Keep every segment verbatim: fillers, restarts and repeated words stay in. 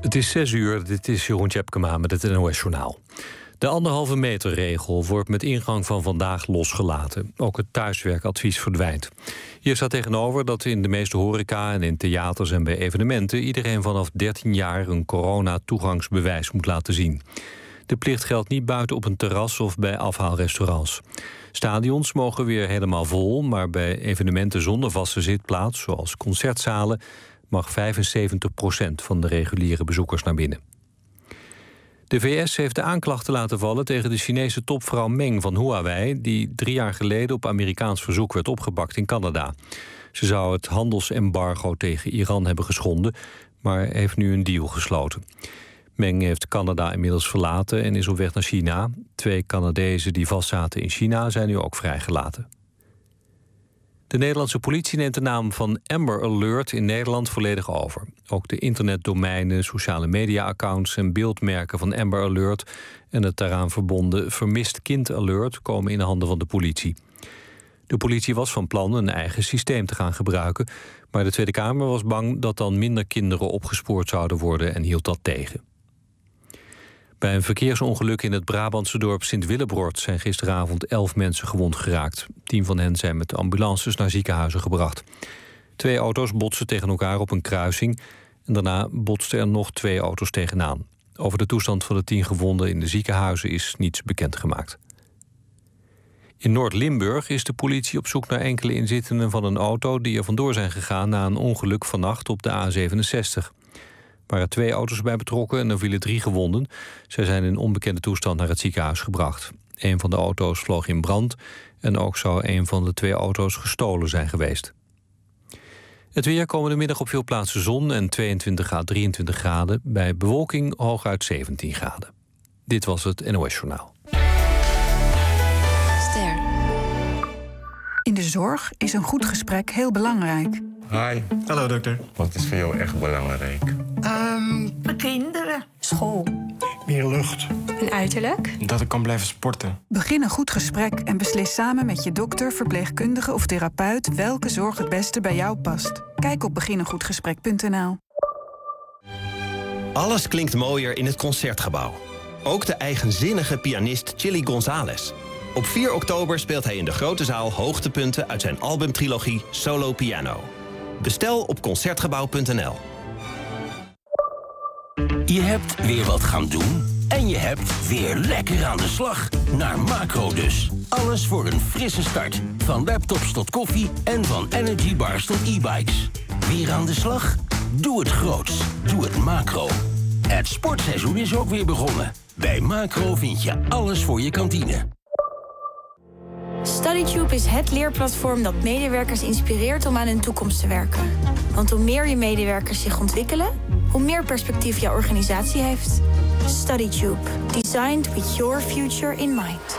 Het is zes uur, dit is Jeroen Tjepkema met het N O S-journaal. De anderhalve meter regel wordt met ingang van vandaag losgelaten. Ook het thuiswerkadvies verdwijnt. Hier staat tegenover dat in de meeste horeca en in theaters en bij evenementen iedereen vanaf dertien jaar een corona-toegangsbewijs moet laten zien. De plicht geldt niet buiten op een terras of bij afhaalrestaurants. Stadions mogen weer helemaal vol, maar bij evenementen zonder vaste zitplaats, zoals concertzalen, mag vijfenzeventig procent van de reguliere bezoekers naar binnen. De V S heeft de aanklachten laten vallen tegen de Chinese topvrouw Meng van Huawei, die drie jaar geleden op Amerikaans verzoek werd opgepakt in Canada. Ze zou het handelsembargo tegen Iran hebben geschonden, maar heeft nu een deal gesloten. Meng heeft Canada inmiddels verlaten en is op weg naar China. Twee Canadezen die vastzaten in China zijn nu ook vrijgelaten. De Nederlandse politie neemt de naam van Amber Alert in Nederland volledig over. Ook de internetdomeinen, sociale media-accounts en beeldmerken van Amber Alert en het daaraan verbonden Vermist Kind Alert komen in de handen van de politie. De politie was van plan een eigen systeem te gaan gebruiken, maar de Tweede Kamer was bang dat dan minder kinderen opgespoord zouden worden en hield dat tegen. Bij een verkeersongeluk in het Brabantse dorp Sint-Willebrord zijn gisteravond elf mensen gewond geraakt. Tien van hen zijn met ambulances naar ziekenhuizen gebracht. Twee auto's botsten tegen elkaar op een kruising en daarna botsten er nog twee auto's tegenaan. Over de toestand van de tien gewonden in de ziekenhuizen is niets bekendgemaakt. In Noord-Limburg is de politie op zoek naar enkele inzittenden van een auto die er vandoor zijn gegaan na een ongeluk vannacht op de A zevenenzestig. Er waren twee auto's bij betrokken en er vielen drie gewonden. Zij zijn in onbekende toestand naar het ziekenhuis gebracht. Een van de auto's vloog in brand en ook zou een van de twee auto's gestolen zijn geweest. Het weer komende middag op veel plaatsen zon en tweeëntwintig à drieëntwintig graden. Bij bewolking hooguit zeventien graden. Dit was het N O S-journaal. Ster. In de zorg is een goed gesprek heel belangrijk. Hi. Hallo dokter. Wat is voor jou echt belangrijk? Um, mijn kinderen. School. Meer lucht. En uiterlijk? Dat ik kan blijven sporten. Begin een goed gesprek en beslis samen met je dokter, verpleegkundige of therapeut welke zorg het beste bij jou past. Kijk op begin een goed gesprek punt n l. Alles klinkt mooier in het Concertgebouw. Ook de eigenzinnige pianist Chili González. Op vier oktober speelt hij in de grote zaal hoogtepunten uit zijn albumtrilogie Solo Piano. Bestel op concertgebouw punt n l. Je hebt weer wat gaan doen en je hebt weer lekker aan de slag. Naar Macro dus. Alles voor een frisse start. Van laptops tot koffie en van energybars tot e-bikes. Weer aan de slag? Doe het groots. Doe het Macro. Het sportseizoen is ook weer begonnen. Bij Macro vind je alles voor je kantine. StudyTube is het leerplatform dat medewerkers inspireert om aan hun toekomst te werken. Want hoe meer je medewerkers zich ontwikkelen, hoe meer perspectief jouw organisatie heeft. StudyTube. Designed with your future in mind.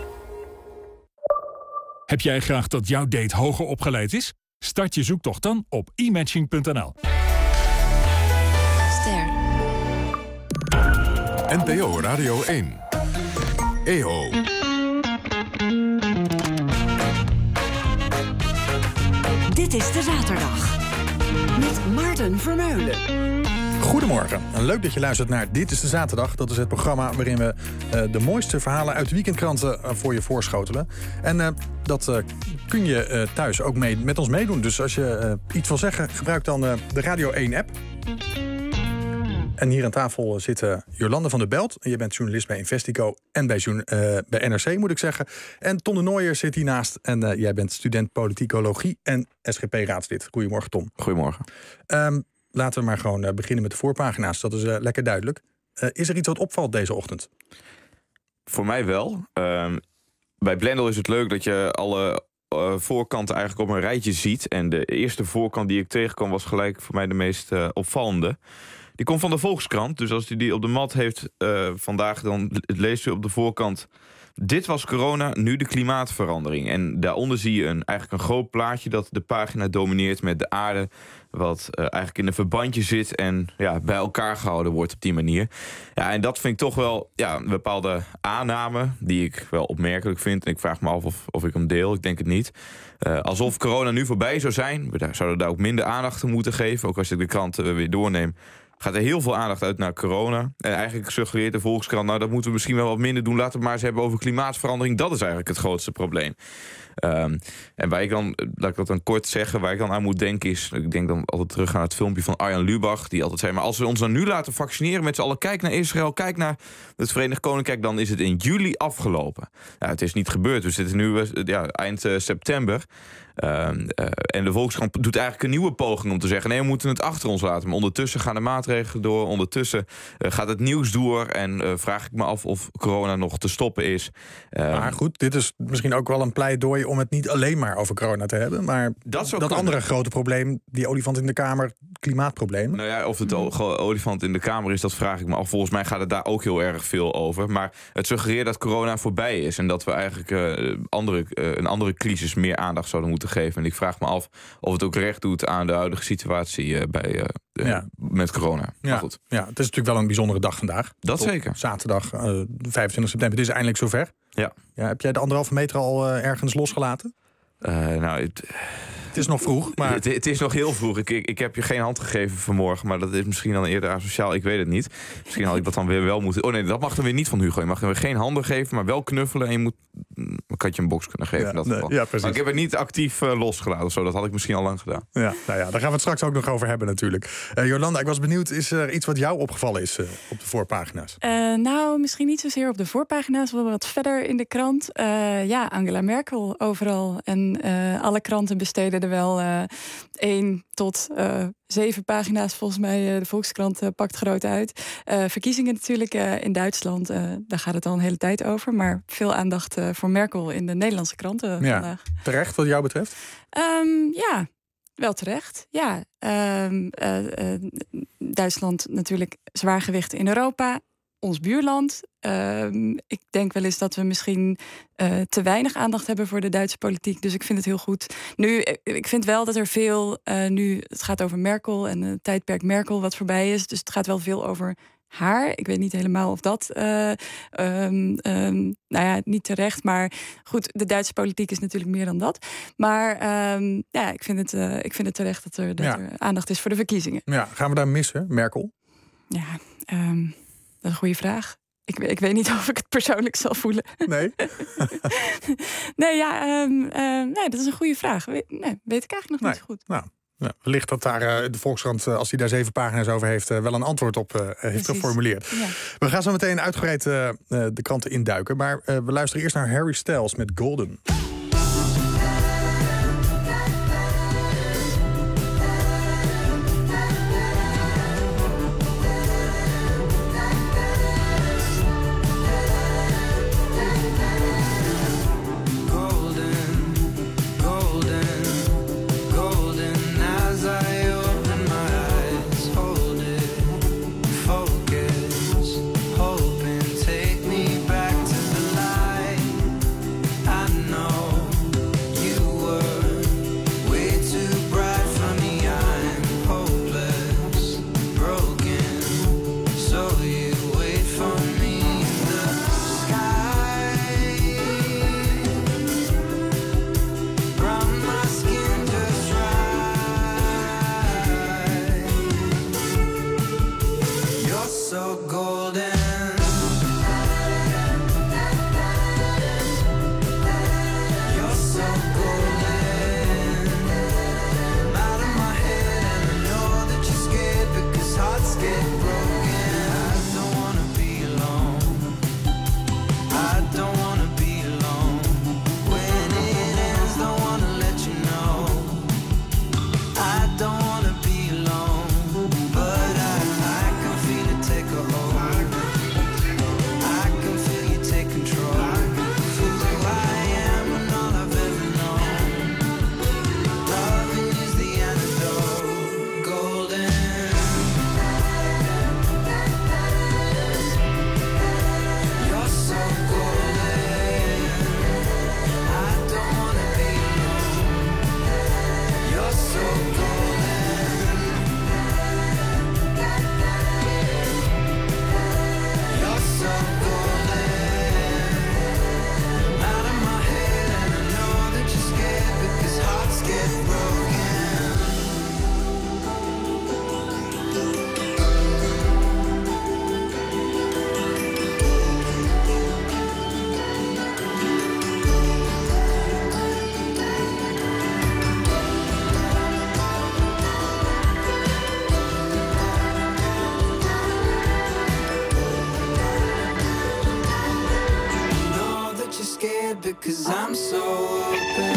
Heb jij graag dat jouw date hoger opgeleid is? Start je zoektocht dan op e matching punt n l. Ster. N P O Radio één. E H O. Dit is de zaterdag. Met Maarten Vermeulen. Goedemorgen. En leuk dat je luistert naar Dit is de Zaterdag. Dat is het programma waarin we uh, de mooiste verhalen uit de weekendkranten uh, voor je voorschotelen. En uh, dat uh, kun je uh, thuis ook mee, met ons meedoen. Dus als je uh, iets wil zeggen, gebruik dan uh, de Radio één app. En hier aan tafel zit uh, Jolande van der Belt. Je bent journalist bij Investico en bij, uh, bij N R C, moet ik zeggen. En Tom de Nooijer zit hiernaast. En uh, jij bent student politicologie en S G P-raadslid. Goedemorgen, Tom. Goedemorgen. Um, laten we maar gewoon uh, beginnen met de voorpagina's. Dat is uh, lekker duidelijk. Uh, is er iets wat opvalt deze ochtend? Voor mij wel. Uh, bij Blendel is het leuk dat je alle uh, voorkanten eigenlijk op een rijtje ziet. En de eerste voorkant die ik tegenkwam was gelijk voor mij de meest uh, opvallende. Die komt van de Volkskrant, dus als u die op de mat heeft uh, vandaag, dan leest u op de voorkant: dit was corona, nu de klimaatverandering. En daaronder zie je een, eigenlijk een groot plaatje dat de pagina domineert met de aarde, wat uh, eigenlijk in een verbandje zit en ja, bij elkaar gehouden wordt op die manier. Ja, en dat vind ik toch wel ja, een bepaalde aanname die ik wel opmerkelijk vind. En ik vraag me af of, of ik hem deel, ik denk het niet. Uh, alsof corona nu voorbij zou zijn. We zouden daar ook minder aandacht aan moeten geven. Ook als ik de krant uh, weer doorneem, gaat er heel veel aandacht uit naar corona. En eigenlijk suggereert de Volkskrant, nou dat moeten we misschien wel wat minder doen. Laten we het maar eens hebben over klimaatverandering. Dat is eigenlijk het grootste probleem. Um, en waar ik dan, laat ik dat dan kort zeggen, waar ik dan aan moet denken is, ik denk dan altijd terug aan het filmpje van Arjan Lubach, die altijd zei, maar als we ons dan nu laten vaccineren met z'n allen, kijk naar Israël, kijk naar het Verenigd Koninkrijk, dan is het in juli afgelopen. Nou, het is niet gebeurd, we zitten nu ja, eind uh, september. Uh, uh, en de Volkskrant doet eigenlijk een nieuwe poging om te zeggen, nee, we moeten het achter ons laten. Maar ondertussen gaan de maatregelen door, ondertussen uh, gaat het nieuws door en uh, vraag ik me af of corona nog te stoppen is. Uh, maar goed, dit is misschien ook wel een pleidooi om het niet alleen maar over corona te hebben, maar dat, dat andere grote probleem, die olifant in de kamer, klimaatprobleem. Nou ja, of het o- olifant in de kamer is, dat vraag ik me af. Volgens mij gaat het daar ook heel erg veel over. Maar het suggereert dat corona voorbij is en dat we eigenlijk uh, andere, uh, een andere crisis meer aandacht zouden moeten geven. En ik vraag me af of het ook recht doet aan de huidige situatie uh, bij, uh, de, ja. met corona. Ja. Goed. Ja, het is natuurlijk wel een bijzondere dag vandaag. Dat Tot zeker. Zaterdag, uh, vijfentwintig september. Het is eindelijk zover. Ja. Ja, heb jij de anderhalve meter al uh, ergens losgelaten? Uh, nou, het... Het is nog vroeg, maar... Het, het is nog heel vroeg. Ik, ik, ik heb je geen hand gegeven vanmorgen, maar dat is misschien dan eerder asociaal. Ik weet het niet. Misschien had ik dat dan weer wel moeten... Oh nee, dat mag dan weer niet van Hugo. Je mag dan weer geen handen geven, maar wel knuffelen. En je moet... Ik had je een box kunnen geven ja, in dat nee, geval. Ja, precies. Maar ik heb het niet actief uh, losgelaten of zo. Dat had ik misschien al lang gedaan. Ja, nou ja, daar gaan we het straks ook nog over hebben natuurlijk. Uh, Jolanda, ik was benieuwd, is er iets wat jou opgevallen is uh, op de voorpagina's? Uh, nou, misschien niet zozeer op de voorpagina's, wel wat verder in de krant. Uh, ja, Angela Merkel overal. En uh, alle kranten besteden er wel... Uh, één tot uh, zeven pagina's volgens mij. Uh, de Volkskrant uh, pakt groot uit. Uh, verkiezingen natuurlijk uh, in Duitsland. Uh, daar gaat het al een hele tijd over. Maar veel aandacht uh, voor Merkel in de Nederlandse kranten uh, ja, vandaag. Terecht wat jou betreft? Um, ja, wel terecht. Ja, um, uh, uh, Duitsland natuurlijk zwaargewicht in Europa. Ons buurland. Uh, ik denk wel eens dat we misschien uh, te weinig aandacht hebben voor de Duitse politiek. Dus ik vind het heel goed. Nu, ik vind wel dat er veel... Uh, nu, het gaat over Merkel en het tijdperk Merkel wat voorbij is. Dus het gaat wel veel over haar. Ik weet niet helemaal of dat... Uh, um, um, nou ja, niet terecht. Maar goed, de Duitse politiek is natuurlijk meer dan dat. Maar um, ja, ik vind, het, uh, ik vind het terecht dat, er, dat ja. er aandacht is voor de verkiezingen. Ja, gaan we daar missen, Merkel? Ja, um, dat is een goede vraag. Ik, ik weet niet of ik het persoonlijk zal voelen. Nee? nee, ja, um, uh, nee, dat is een goede vraag. Nee, weet ik eigenlijk nog nee. niet zo goed. Nou, ja, wellicht dat daar uh, de Volkskrant, uh, als hij daar zeven pagina's over heeft... Uh, wel een antwoord op uh, heeft Precies. geformuleerd. Ja. We gaan zo meteen uitgebreid uh, uh, de kranten induiken. Maar uh, we luisteren eerst naar Harry Styles met Golden. Hoping take me back to the light. I know because I'm so open.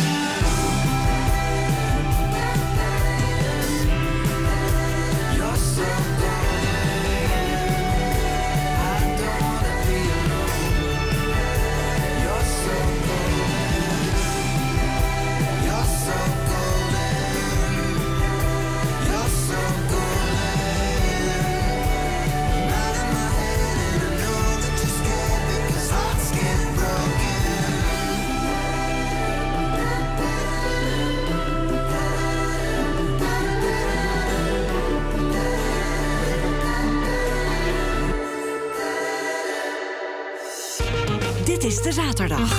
You're so golden. I don't wanna be alone. You're so golden. You're so golden. You're so golden. I'm out of my head and I know that you're scared because hearts get broken. Dit is de zaterdag.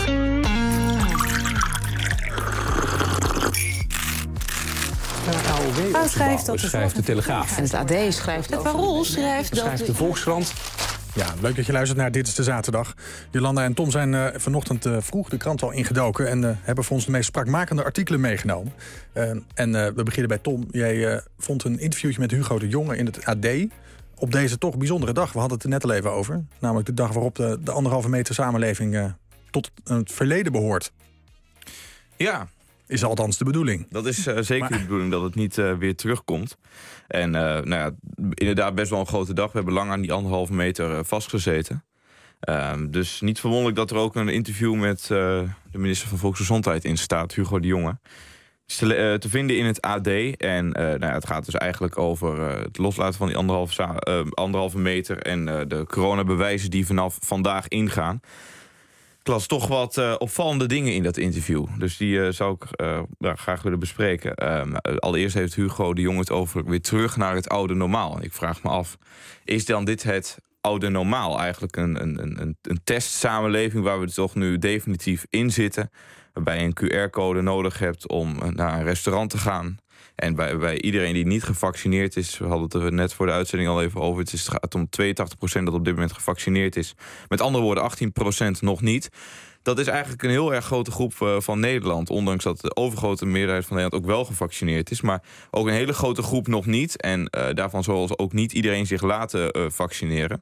Waar schrijft dat? Schrijft de Telegraaf. En het A D schrijft het Parool schrijft dat... Schrijft de Volkskrant. Ja, leuk dat je luistert naar Dit is de Zaterdag. Jolanda en Tom zijn uh, vanochtend uh, vroeg de krant al ingedoken... en uh, hebben voor ons de meest spraakmakende artikelen meegenomen. Uh, en uh, we beginnen bij Tom. Jij uh, vond een interviewtje met Hugo de Jonge in het A D... op deze toch bijzondere dag. We hadden het er net al even over. Namelijk de dag waarop de, de anderhalve meter samenleving... Uh, tot het verleden behoort. Ja. Is althans de bedoeling. Dat is uh, zeker maar... de bedoeling dat het niet uh, weer terugkomt. En uh, nou ja, inderdaad best wel een grote dag. We hebben lang aan die anderhalve meter uh, vastgezeten. Uh, dus niet verwonderlijk dat er ook een interview met uh, de minister van Volksgezondheid in staat, Hugo de Jonge. Is te, uh, te vinden in het A D. En uh, nou ja, het gaat dus eigenlijk over uh, het loslaten van die anderhalve, uh, anderhalve meter... en uh, de coronabewijzen die vanaf vandaag ingaan. Ik las toch wat uh, opvallende dingen in dat interview. Dus die uh, zou ik uh, ja, graag willen bespreken. Um, allereerst heeft Hugo de Jonge het over weer terug naar het oude normaal. Ik vraag me af, is dan dit het oude normaal? Eigenlijk een, een, een, een testsamenleving waar we er toch nu definitief in zitten. Waarbij je een Q R-code nodig hebt om naar een restaurant te gaan. En bij, bij iedereen die niet gevaccineerd is... we hadden het er net voor de uitzending al even over... het is, gaat om tweeëntachtig procent dat op dit moment gevaccineerd is. Met andere woorden, achttien procent nog niet. Dat is eigenlijk een heel erg grote groep uh, van Nederland. Ondanks dat de overgrote meerderheid van Nederland ook wel gevaccineerd is. Maar ook een hele grote groep nog niet. En uh, daarvan zal ook niet iedereen zich laten uh, vaccineren.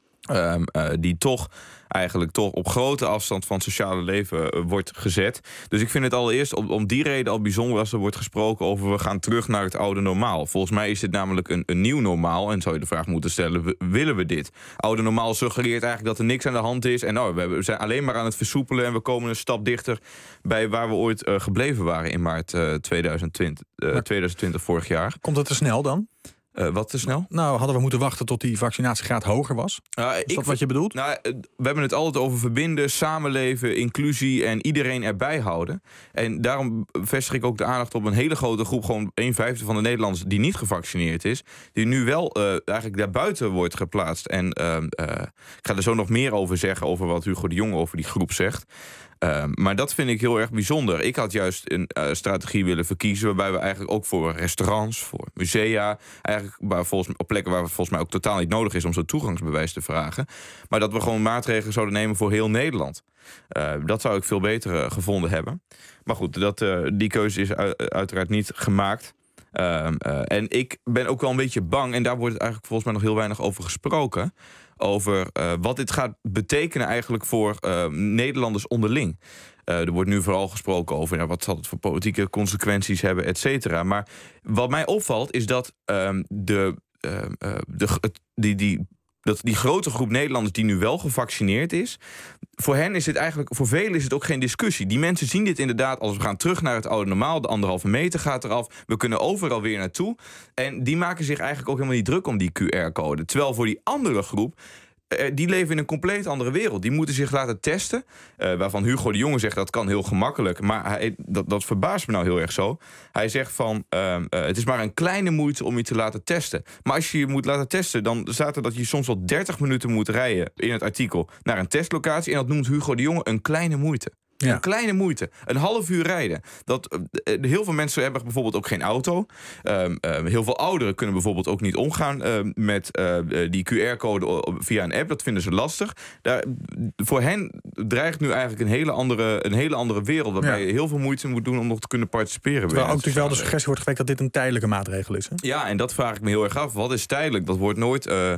Um, uh, die toch eigenlijk toch op grote afstand van het sociale leven uh, wordt gezet. Dus ik vind het allereerst om, om die reden al bijzonder als er wordt gesproken over we gaan terug naar het oude normaal. Volgens mij is dit namelijk een, een nieuw normaal en zou je de vraag moeten stellen, w- willen we dit? Oude normaal suggereert eigenlijk dat er niks aan de hand is en nou, we, hebben, we zijn alleen maar aan het versoepelen en we komen een stap dichter bij waar we ooit uh, gebleven waren in maart uh, tweeduizend twintig, uh, tweeduizend twintig vorig jaar. Komt het te snel dan? Uh, wat te snel? Nou, hadden we moeten wachten tot die vaccinatiegraad hoger was? Uh, is ik, dat wat je bedoelt? Nou, we hebben het altijd over verbinden, samenleven, inclusie en iedereen erbij houden. En daarom vestig ik ook de aandacht op een hele grote groep, gewoon een vijfde van de Nederlanders die niet gevaccineerd is, die nu wel uh, eigenlijk daarbuiten wordt geplaatst. En uh, uh, ik ga er zo nog meer over zeggen, over wat Hugo de Jonge over die groep zegt. Uh, maar dat vind ik heel erg bijzonder. Ik had juist een uh, strategie willen verkiezen waarbij we eigenlijk ook voor restaurants, voor musea, eigenlijk waar volgens, op plekken waar het volgens mij ook totaal niet nodig is om zo'n toegangsbewijs te vragen, maar dat we gewoon maatregelen zouden nemen voor heel Nederland. Uh, dat zou ik veel beter uh, gevonden hebben. Maar goed, dat, uh, die keuze is u- uiteraard niet gemaakt. Uh, uh, en ik ben ook wel een beetje bang, en daar wordt het eigenlijk volgens mij nog heel weinig over gesproken, over uh, wat dit gaat betekenen eigenlijk voor uh, Nederlanders onderling. Uh, er wordt nu vooral gesproken over ja, wat zal het voor politieke consequenties hebben, et cetera. Maar wat mij opvalt is dat uh, de, uh, uh, de, het, die, die, dat die grote groep Nederlanders die nu wel gevaccineerd is, voor hen is dit eigenlijk, voor velen is het ook geen discussie. Die mensen zien dit inderdaad als we gaan terug naar het oude normaal. De anderhalve meter gaat eraf. We kunnen overal weer naartoe. En die maken zich eigenlijk ook helemaal niet druk om die Q R-code. Terwijl voor die andere groep, die leven in een compleet andere wereld. Die moeten zich laten testen. Uh, waarvan Hugo de Jonge zegt dat kan heel gemakkelijk. Maar hij, dat, dat verbaast me nou heel erg zo. Hij zegt van uh, uh, het is maar een kleine moeite om je te laten testen. Maar als je je moet laten testen, dan staat er dat je soms wel dertig minuten moet rijden in het artikel naar een testlocatie. En dat noemt Hugo de Jonge een kleine moeite. Ja. Een kleine moeite. Een half uur rijden. Dat, uh, heel veel mensen hebben bijvoorbeeld ook geen auto. Uh, uh, heel veel ouderen kunnen bijvoorbeeld ook niet omgaan uh, met uh, die Q R-code via een app. Dat vinden ze lastig. Daar, voor hen dreigt nu eigenlijk een hele andere, een hele andere wereld. Waarbij ja. je heel veel moeite moet doen om nog te kunnen participeren. Terwijl ook natuurlijk wel de suggestie wordt gewekt dat dit een tijdelijke maatregel is. Hè? Ja, en dat vraag ik me heel erg af. Wat is tijdelijk? Dat wordt nooit uh,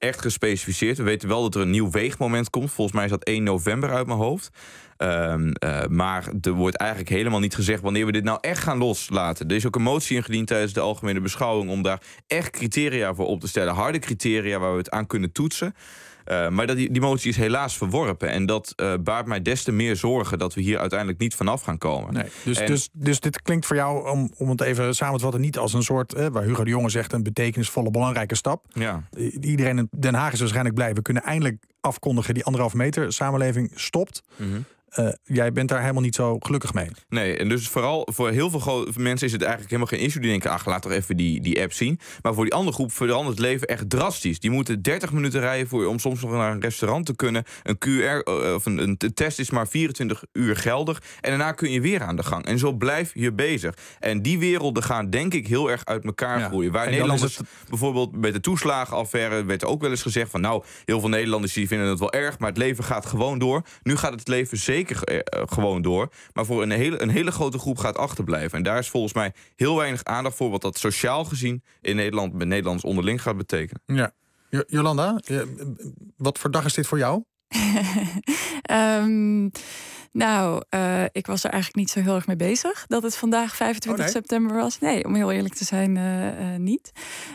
echt gespecificeerd. We weten wel dat er een nieuw weegmoment komt. Volgens mij is dat één november uit mijn hoofd. Um, uh, maar er wordt eigenlijk helemaal niet gezegd wanneer we dit nou echt gaan loslaten. Er is ook een motie ingediend tijdens de algemene beschouwing om daar echt criteria voor op te stellen. Harde criteria waar we het aan kunnen toetsen. Uh, maar dat die, die motie is helaas verworpen. En dat uh, baart mij des te meer zorgen dat we hier uiteindelijk niet vanaf gaan komen. Nee, dus, en, dus, dus dit klinkt voor jou, om, om het even samen te vatten, niet als een soort, eh, waar Hugo de Jonge zegt, een betekenisvolle, belangrijke stap. Ja. Iedereen in Den Haag is waarschijnlijk blij. We kunnen eindelijk afkondigen, die anderhalve meter samenleving stopt. Mm-hmm. Uh, jij bent daar helemaal niet zo gelukkig mee. Nee, en dus vooral voor heel veel gro- mensen is het eigenlijk helemaal geen issue. Die denken, ach, laat toch even die, die app zien. Maar voor die andere groep verandert het leven echt drastisch. Die moeten dertig minuten rijden voor, om soms nog naar een restaurant te kunnen. Een Q R uh, of een, een test is maar vierentwintig uur geldig. En daarna kun je weer aan de gang. En zo blijf je bezig. En die werelden gaan denk ik heel erg uit elkaar ja. groeien. Waar Nederlanders het... bijvoorbeeld met de toeslagenaffaire werd er ook wel eens gezegd van, nou, heel veel Nederlanders die vinden het wel erg, maar het leven gaat gewoon door. Nu gaat het leven zeker uh, gewoon door. Maar voor een hele, een hele grote groep gaat achterblijven. En daar is volgens mij heel weinig aandacht voor wat dat sociaal gezien in Nederland met Nederlands onderling gaat betekenen. Ja. J- Jolanda, wat voor dag is dit voor jou? um, nou, uh, ik was er eigenlijk niet zo heel erg mee bezig dat het vandaag vijfentwintig oh, nee? september was. Nee, om heel eerlijk te zijn, uh, uh, niet.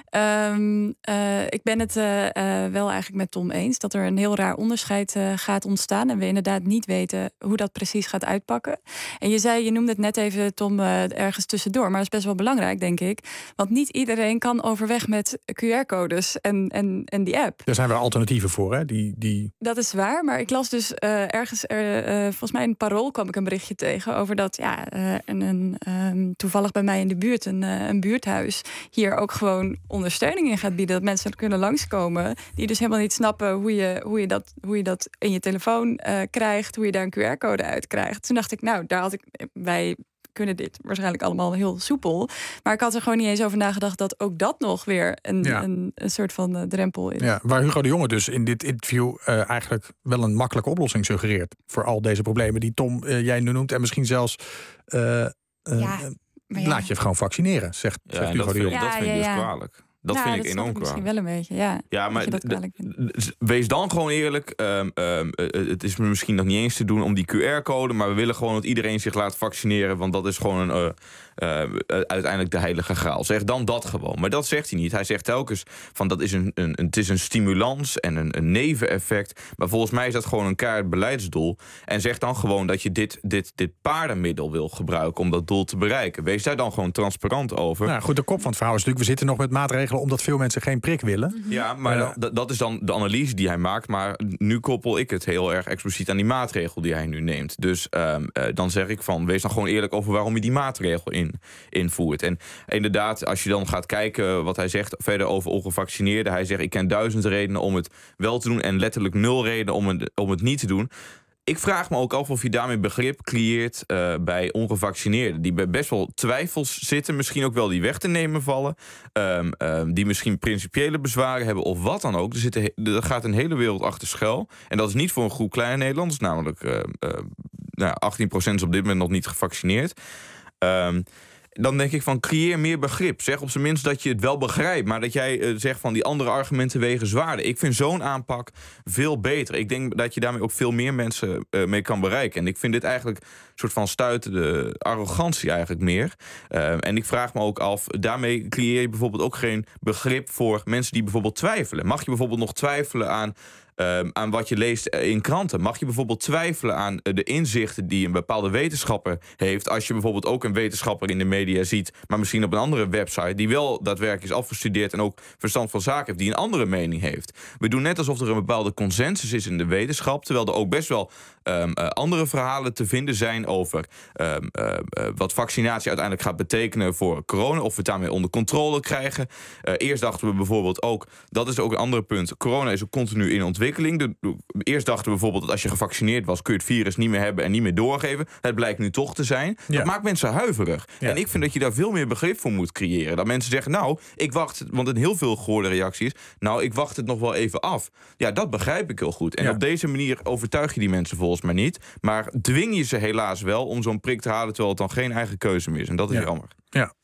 Um, uh, ik ben het uh, uh, wel eigenlijk met Tom eens dat er een heel raar onderscheid uh, gaat ontstaan en we inderdaad niet weten hoe dat precies gaat uitpakken. En je zei, je noemde het net even, Tom, uh, ergens tussendoor, maar dat is best wel belangrijk, denk ik. Want niet iedereen kan overweg met Q R-codes en, en, en die app. Daar zijn wel alternatieven voor, hè? Die, die... Dat is waar, maar ik las dus uh, ergens, uh, uh, volgens mij in Parool kwam ik een berichtje tegen over dat ja, uh, een, een, um, toevallig bij mij in de buurt een, uh, een buurthuis hier ook gewoon ondersteuning in gaat bieden. Dat mensen kunnen langskomen die dus helemaal niet snappen hoe je, hoe je, dat, hoe je dat in je telefoon uh, krijgt, hoe je daar een Q R-code uit krijgt. Toen dacht ik, nou, daar had ik wij kunnen dit waarschijnlijk allemaal heel soepel. Maar ik had er gewoon niet eens over nagedacht dat ook dat nog weer een, ja. een, een soort van uh, drempel is. Ja, waar Hugo de Jonge dus in dit interview uh, eigenlijk wel een makkelijke oplossing suggereert voor al deze problemen die Tom uh, jij nu noemt en misschien zelfs uh, uh, ja, uh, laat je gewoon vaccineren, zegt, ja, zegt Hugo dat de Jonge. Vind, dat vind ik ja, dus ja. kwalijk. Dat nou, vind ik dat enorm kwalijk. Misschien wel een beetje, ja. Ja, maar dat d- d- wees dan gewoon eerlijk. Um, um, uh, het is me misschien nog niet eens te doen om die Q R-code, maar we willen gewoon dat iedereen zich laat vaccineren, want dat is gewoon een, uh, uh, uiteindelijk de heilige graal. Zeg dan dat gewoon. Maar dat zegt hij niet. Hij zegt telkens van dat is een, een, een, het is een stimulans en een, een neveneffect. Maar volgens mij is dat gewoon een keihard beleidsdoel. En zeg dan gewoon dat je dit, dit, dit paardenmiddel wil gebruiken om dat doel te bereiken. Wees daar dan gewoon transparant over. Nou goed, de kop van het verhaal is natuurlijk, we zitten nog met maatregelen omdat veel mensen geen prik willen. Ja, maar uh, dat, dat is dan de analyse die hij maakt. Maar nu koppel ik het heel erg expliciet aan die maatregel die hij nu neemt. Dus um, uh, dan zeg ik van, wees dan gewoon eerlijk over waarom je die maatregel in, invoert. En inderdaad, als je dan gaat kijken wat hij zegt verder over ongevaccineerden. Hij zegt, ik ken duizend redenen om het wel te doen en letterlijk nul redenen om het, om het niet te doen. Ik vraag me ook af of je daarmee begrip creëert uh, bij ongevaccineerden. Die bij best wel twijfels zitten. Misschien ook wel die weg te nemen vallen. Um, um, die misschien principiële bezwaren hebben of wat dan ook. Er, zit een, er gaat een hele wereld achter schuil. En dat is niet voor een groep kleine Nederlanders. Namelijk uh, uh, nou, achttien procent is op dit moment nog niet gevaccineerd. Um, Dan denk ik van, creëer meer begrip. Zeg op zijn minst dat je het wel begrijpt. Maar dat jij uh, zegt van die andere argumenten wegen zwaarder. Ik vind zo'n aanpak veel beter. Ik denk dat je daarmee ook veel meer mensen uh, mee kan bereiken. En ik vind dit eigenlijk een soort van stuitende arrogantie eigenlijk meer. Uh, en ik vraag me ook af, daarmee creëer je bijvoorbeeld ook geen begrip voor mensen die bijvoorbeeld twijfelen. Mag je bijvoorbeeld nog twijfelen aan Uh, aan wat je leest in kranten? Mag je bijvoorbeeld twijfelen aan uh, de inzichten die een bepaalde wetenschapper heeft, als je bijvoorbeeld ook een wetenschapper in de media ziet, maar misschien op een andere website, die wel daadwerkelijk is afgestudeerd en ook verstand van zaken heeft, die een andere mening heeft? We doen net alsof er een bepaalde consensus is in de wetenschap, terwijl er ook best wel um, uh, andere verhalen te vinden zijn over um, uh, uh, wat vaccinatie uiteindelijk gaat betekenen voor corona, of we het daarmee onder controle krijgen. Uh, eerst dachten we bijvoorbeeld ook, dat is ook een ander punt, corona is ook continu in ontwikkeling. De, de, eerst dachten we bijvoorbeeld dat als je gevaccineerd was, kun je het virus niet meer hebben en niet meer doorgeven. Het blijkt nu toch te zijn. Ja. Dat maakt mensen huiverig. Ja. En ik vind dat je daar veel meer begrip voor moet creëren. Dat mensen zeggen, nou, ik wacht, want een heel veel gehoorde reactie is, nou, ik wacht het nog wel even af. Ja, dat begrijp ik heel goed. En ja. op deze manier overtuig je die mensen volgens mij niet. Maar dwing je ze helaas wel om zo'n prik te halen, terwijl het dan geen eigen keuze meer is. En dat is ja. jammer. Ja.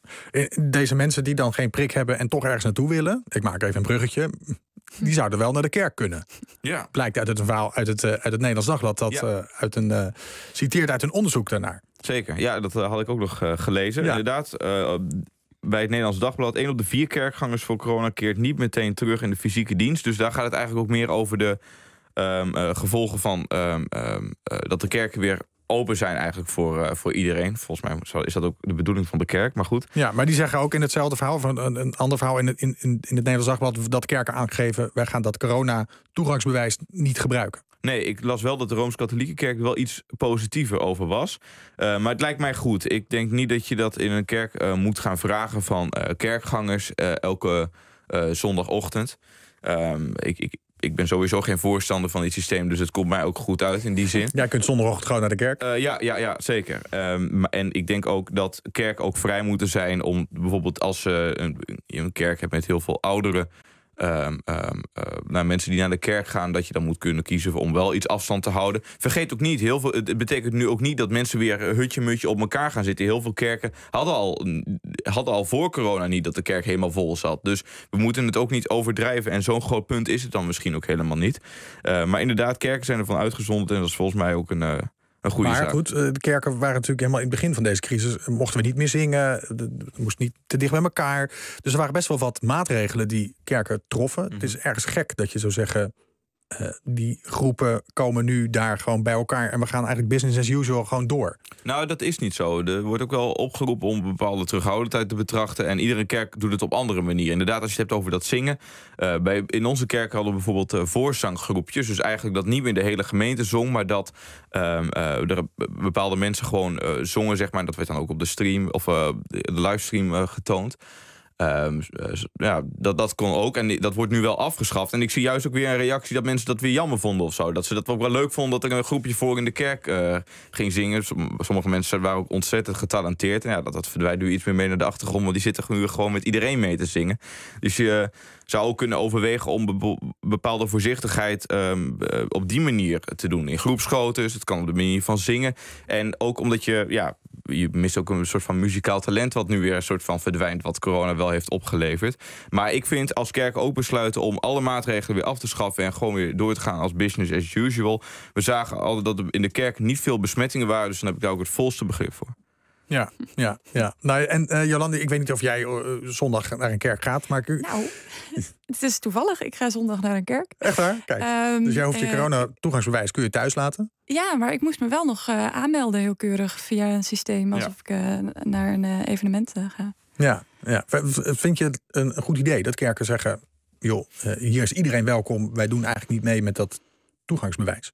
Deze mensen die dan geen prik hebben en toch ergens naartoe willen, ik maak even een bruggetje, die zouden wel naar de kerk kunnen. Ja. Blijkt uit het verhaal uit het, uh, uit het Nederlands Dagblad, dat ja. uh, uit een, uh, citeert uit een onderzoek daarnaar. Zeker, ja, dat uh, had ik ook nog uh, gelezen. Ja. Inderdaad, uh, bij het Nederlands Dagblad, één op de vier kerkgangers voor corona keert niet meteen terug in de fysieke dienst. Dus daar gaat het eigenlijk ook meer over de um, uh, gevolgen van um, um, uh, dat de kerken weer open zijn eigenlijk voor, uh, voor iedereen. Volgens mij is dat ook de bedoeling van de kerk, maar goed. Ja, maar die zeggen ook in hetzelfde verhaal, van een, een ander verhaal in het, in, in het Nederlands Dagblad, dat kerken aangegeven, wij gaan dat corona-toegangsbewijs niet gebruiken. Nee, ik las wel dat de Rooms-Katholieke Kerk er wel iets positiever over was. Uh, maar het lijkt mij goed. Ik denk niet dat je dat in een kerk uh, moet gaan vragen van uh, kerkgangers uh, elke uh, zondagochtend. Um, ik, ik, ik ben sowieso geen voorstander van dit systeem, dus het komt mij ook goed uit in die zin. Jij kunt zondagochtend gewoon naar de kerk? Uh, ja, ja, ja, zeker. Um, en ik denk ook dat kerken ook vrij moeten zijn om bijvoorbeeld als je uh, een, een kerk hebt met heel veel ouderen, Um, um, uh, naar mensen die naar de kerk gaan, dat je dan moet kunnen kiezen om wel iets afstand te houden. Vergeet ook niet, heel veel, het betekent nu ook niet dat mensen weer hutje-mutje op elkaar gaan zitten. Heel veel kerken hadden al, hadden al voor corona niet dat de kerk helemaal vol zat. Dus we moeten het ook niet overdrijven. En zo'n groot punt is het dan misschien ook helemaal niet. Uh, maar inderdaad, kerken zijn ervan uitgezonderd en dat is volgens mij ook een... Uh, Maar zaak. goed, de kerken waren natuurlijk helemaal in het begin van deze crisis, mochten we niet meer zingen, het moest niet te dicht bij elkaar. Dus er waren best wel wat maatregelen die kerken troffen. Mm-hmm. Het is ergens gek dat je zou zeggen, uh, die groepen komen nu daar gewoon bij elkaar en we gaan eigenlijk business as usual gewoon door. Nou, dat is niet zo. Er wordt ook wel opgeroepen om bepaalde terughoudendheid te betrachten. En iedere kerk doet het op andere manieren. Inderdaad, als je het hebt over dat zingen. Uh, bij, in onze kerk hadden we bijvoorbeeld uh, voorzanggroepjes. Dus eigenlijk dat niet meer de hele gemeente zong, maar dat um, uh, er bepaalde mensen gewoon uh, zongen, zeg maar. Dat werd dan ook op de stream of uh, de livestream uh, getoond. Um, ja, dat, dat kon ook. En dat wordt nu wel afgeschaft. En ik zie juist ook weer een reactie dat mensen dat weer jammer vonden of zo. Dat ze dat ook wel leuk vonden dat er een groepje voor in de kerk uh, ging zingen. Sommige mensen waren ook ontzettend getalenteerd. En ja, dat, dat verdwijnt nu iets meer mee naar de achtergrond. Want die zitten nu gewoon met iedereen mee te zingen. Dus je uh, zou ook kunnen overwegen om be- bepaalde voorzichtigheid um, uh, op die manier te doen. In groepsgroottes, het kan op de manier van zingen. En ook omdat je, ja, je mist ook een soort van muzikaal talent wat nu weer een soort van verdwijnt, wat corona wel heeft opgeleverd. Maar ik vind als kerk ook besluiten om alle maatregelen weer af te schaffen en gewoon weer door te gaan als business as usual. We zagen altijd dat er in de kerk niet veel besmettingen waren, dus dan heb ik daar ook het volste begrip voor. Ja, ja, ja. Nou, en uh, Jolande, ik weet niet of jij uh, zondag naar een kerk gaat, maar... Nou, het is toevallig. Ik ga zondag naar een kerk. Echt waar? Kijk, um, dus jij hoeft je uh, corona-toegangsbewijs, kun je thuis laten? Ja, maar ik moest me wel nog uh, aanmelden heel keurig via een systeem, alsof ja. ik uh, naar een uh, evenement uh, ga. Ja, ja. Vind je het een goed idee dat kerken zeggen, joh, uh, hier is iedereen welkom, wij doen eigenlijk niet mee met dat toegangsbewijs?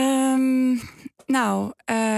Um, nou,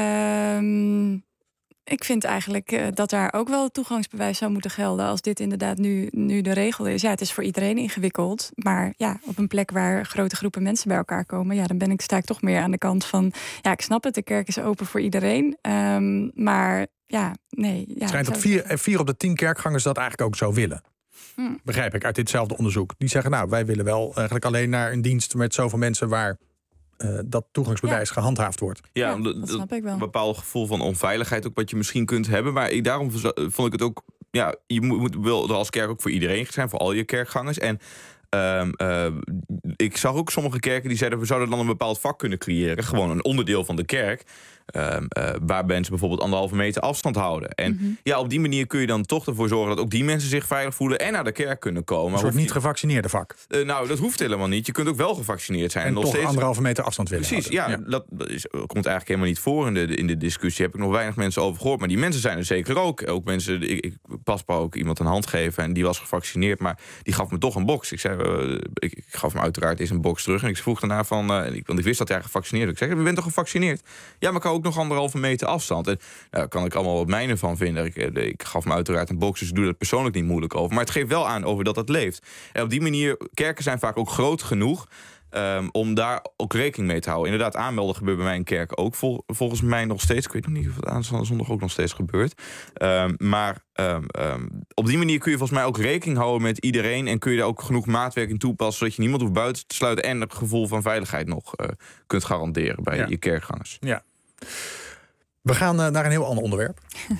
um, ik vind eigenlijk uh, dat daar ook wel het toegangsbewijs zou moeten gelden als dit inderdaad nu, nu de regel is. Ja, het is voor iedereen ingewikkeld, maar ja, op een plek waar grote groepen mensen bij elkaar komen, ja, dan ben ik, sta ik toch meer aan de kant van, ja, ik snap het, de kerk is open voor iedereen, um, maar ja, nee. Ja, het schijnt dat vier, vier op de tien kerkgangers dat eigenlijk ook zou willen. Hmm. Begrijp ik uit ditzelfde onderzoek. Die zeggen, nou, wij willen wel eigenlijk alleen naar een dienst met zoveel mensen waar Uh, dat toegangsbewijs ja. gehandhaafd wordt. Ja, ja dat, dat snap ik wel. Een bepaald gevoel van onveiligheid ook wat je misschien kunt hebben. Maar ik, daarom vond ik het ook, ja, je moet, moet wil er als kerk ook voor iedereen zijn, voor al je kerkgangers. En Um, uh, ik zag ook sommige kerken die zeiden, we zouden dan een bepaald vak kunnen creëren, gewoon een onderdeel van de kerk, um, uh, waar mensen bijvoorbeeld anderhalve meter afstand houden. En mm-hmm. ja, op die manier kun je dan toch ervoor zorgen dat ook die mensen zich veilig voelen en naar de kerk kunnen komen. Een soort niet gevaccineerde vak. Uh, nou, dat hoeft helemaal niet. Je kunt ook wel gevaccineerd zijn. En, en nog toch steeds anderhalve meter afstand willen Precies, houden. ja, ja. Dat, dat is, komt eigenlijk helemaal niet voor in de, in de discussie. Heb ik nog weinig mensen over gehoord. Maar die mensen zijn er zeker ook. Ook mensen, ik, ik pas pa ook iemand een hand geven en die was gevaccineerd, maar die gaf me toch een box. Ik zei, uh, ik, ik gaf hem uiteraard eens een box terug en ik vroeg daarna van, uh, ik, want ik wist dat hij gevaccineerd was. Ik zei, je bent toch gevaccineerd? Ja, maar ik hou ook nog anderhalve meter afstand. En daar uh, kan ik allemaal wat mijnen van vinden. Ik, ik gaf hem uiteraard een box, dus ik doe er persoonlijk niet moeilijk over. Maar het geeft wel aan over dat het leeft. En op die manier, kerken zijn vaak ook groot genoeg Um, om daar ook rekening mee te houden. Inderdaad, aanmelden gebeurt bij mij in kerk ook vol, volgens mij nog steeds. Ik weet nog niet of het aanstaande zondag ook nog steeds gebeurt. Um, maar um, um, op die manier kun je volgens mij ook rekening houden met iedereen en kun je daar ook genoeg maatwerking toepassen, zodat je niemand hoeft buiten te sluiten en het gevoel van veiligheid nog uh, kunt garanderen bij ja. je kerkgangers. Ja. We gaan uh, naar een heel ander onderwerp.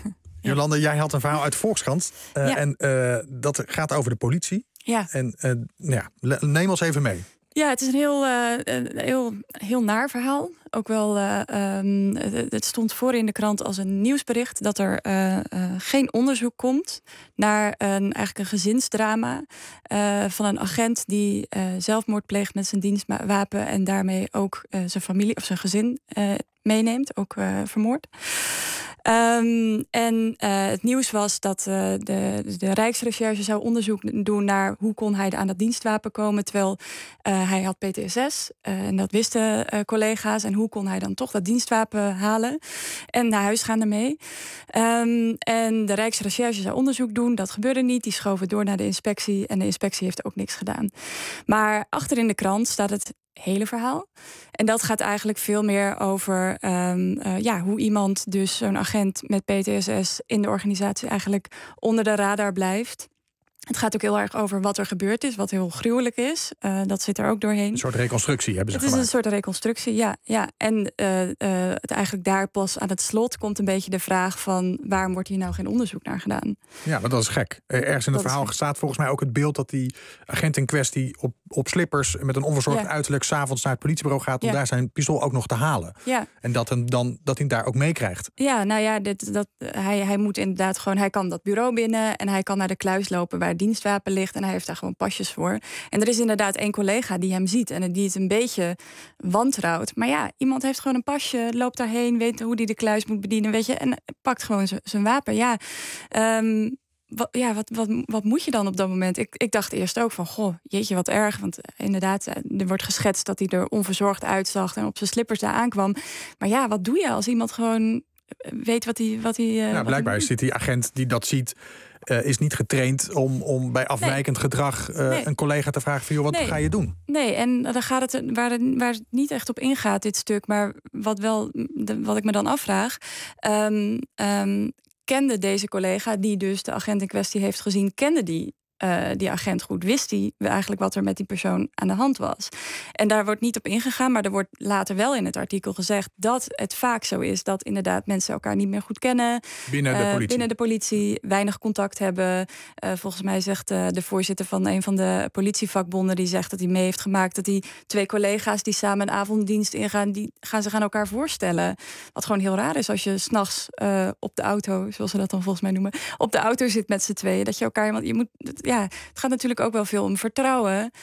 Jolande, jij had een verhaal uit de Volkskrant. Uh, Ja. En uh, dat gaat over de politie. Ja. En uh, nou ja, le- neem ons even mee. Ja, het is een heel, uh, een heel, heel naar verhaal. Ook wel, uh, um, het, het stond voor in de krant als een nieuwsbericht dat er uh, uh, geen onderzoek komt naar een, eigenlijk een gezinsdrama uh, van een agent die uh, zelfmoord pleegt met zijn dienstwapen en daarmee ook uh, zijn familie of zijn gezin uh, meeneemt, ook uh, vermoord. Um, en uh, het nieuws was dat uh, de, de Rijksrecherche zou onderzoek doen naar hoe kon hij aan dat dienstwapen komen, terwijl uh, hij had P T S S uh, en dat wisten uh, collega's. En hoe kon hij dan toch dat dienstwapen halen en naar huis gaan ermee. Um, en de Rijksrecherche zou onderzoek doen, dat gebeurde niet. Die schoven door naar de inspectie en de inspectie heeft ook niks gedaan. Maar achter in de krant staat het hele verhaal. En dat gaat eigenlijk veel meer over um, uh, ja, hoe iemand, dus zo'n agent met P T S S in de organisatie eigenlijk onder de radar blijft. Het gaat ook heel erg over wat er gebeurd is, wat heel gruwelijk is. Uh, dat zit er ook doorheen. Een soort reconstructie hebben ze Het is gemaakt. een soort reconstructie, ja. ja. En uh, uh, het eigenlijk daar pas aan het slot komt een beetje de vraag van waarom wordt hier nou geen onderzoek naar gedaan? Ja, maar dat is gek. Ergens in het Dat is verhaal gek. staat volgens mij ook het beeld dat die agent in kwestie op, op slippers met een onverzorgd Ja. uiterlijk 's avonds naar het politiebureau gaat om Ja. daar zijn pistool ook nog te halen. Ja. En dat, hem dan, dat hij daar ook meekrijgt. Ja, nou ja, dit, dat, hij, hij moet inderdaad gewoon, hij kan dat bureau binnen en hij kan naar de kluis lopen waar het dienstwapen ligt en hij heeft daar gewoon pasjes voor. En er is inderdaad één collega die hem ziet en die het een beetje wantrouwt. Maar ja, iemand heeft gewoon een pasje, loopt daarheen, weet hoe die de kluis moet bedienen, weet je, en pakt gewoon z- zijn wapen. Ja, um, wat, ja wat, wat, wat moet je dan op dat moment? Ik, ik dacht eerst ook van, goh, jeetje, wat erg. Want inderdaad, er wordt geschetst dat hij er onverzorgd uitzag en op zijn slippers daar aankwam. Maar ja, wat doe je als iemand gewoon weet wat hij... Wat hij uh, Ja, wat blijkbaar hij zit die agent die dat ziet, uh, is niet getraind om, om bij afwijkend Nee. gedrag uh, Nee. een collega te vragen van, joh, wat Nee. ga je doen? Nee, en dan gaat het waar, het waar het niet echt op ingaat, dit stuk. Maar wat, wel, de, wat ik me dan afvraag. Um, um, kende deze collega, die dus de agent in kwestie heeft gezien, kende die uh, die agent goed? Wist hij eigenlijk wat er met die persoon aan de hand was? En daar wordt niet op ingegaan, maar er wordt later wel in het artikel gezegd dat het vaak zo is dat inderdaad mensen elkaar niet meer goed kennen. Binnen de Uh, politie. binnen de politie, weinig contact hebben. Uh, volgens mij zegt uh, de voorzitter van een van de politievakbonden, die zegt dat hij mee heeft gemaakt dat die twee collega's die samen een avonddienst ingaan, die gaan zich aan elkaar voorstellen. Wat gewoon heel raar is als je 's nachts uh, op de auto, zoals ze dat dan volgens mij noemen, op de auto zit met z'n tweeën. Dat je elkaar, want je moet, ja, het gaat natuurlijk ook wel veel om vertrouwen. Um,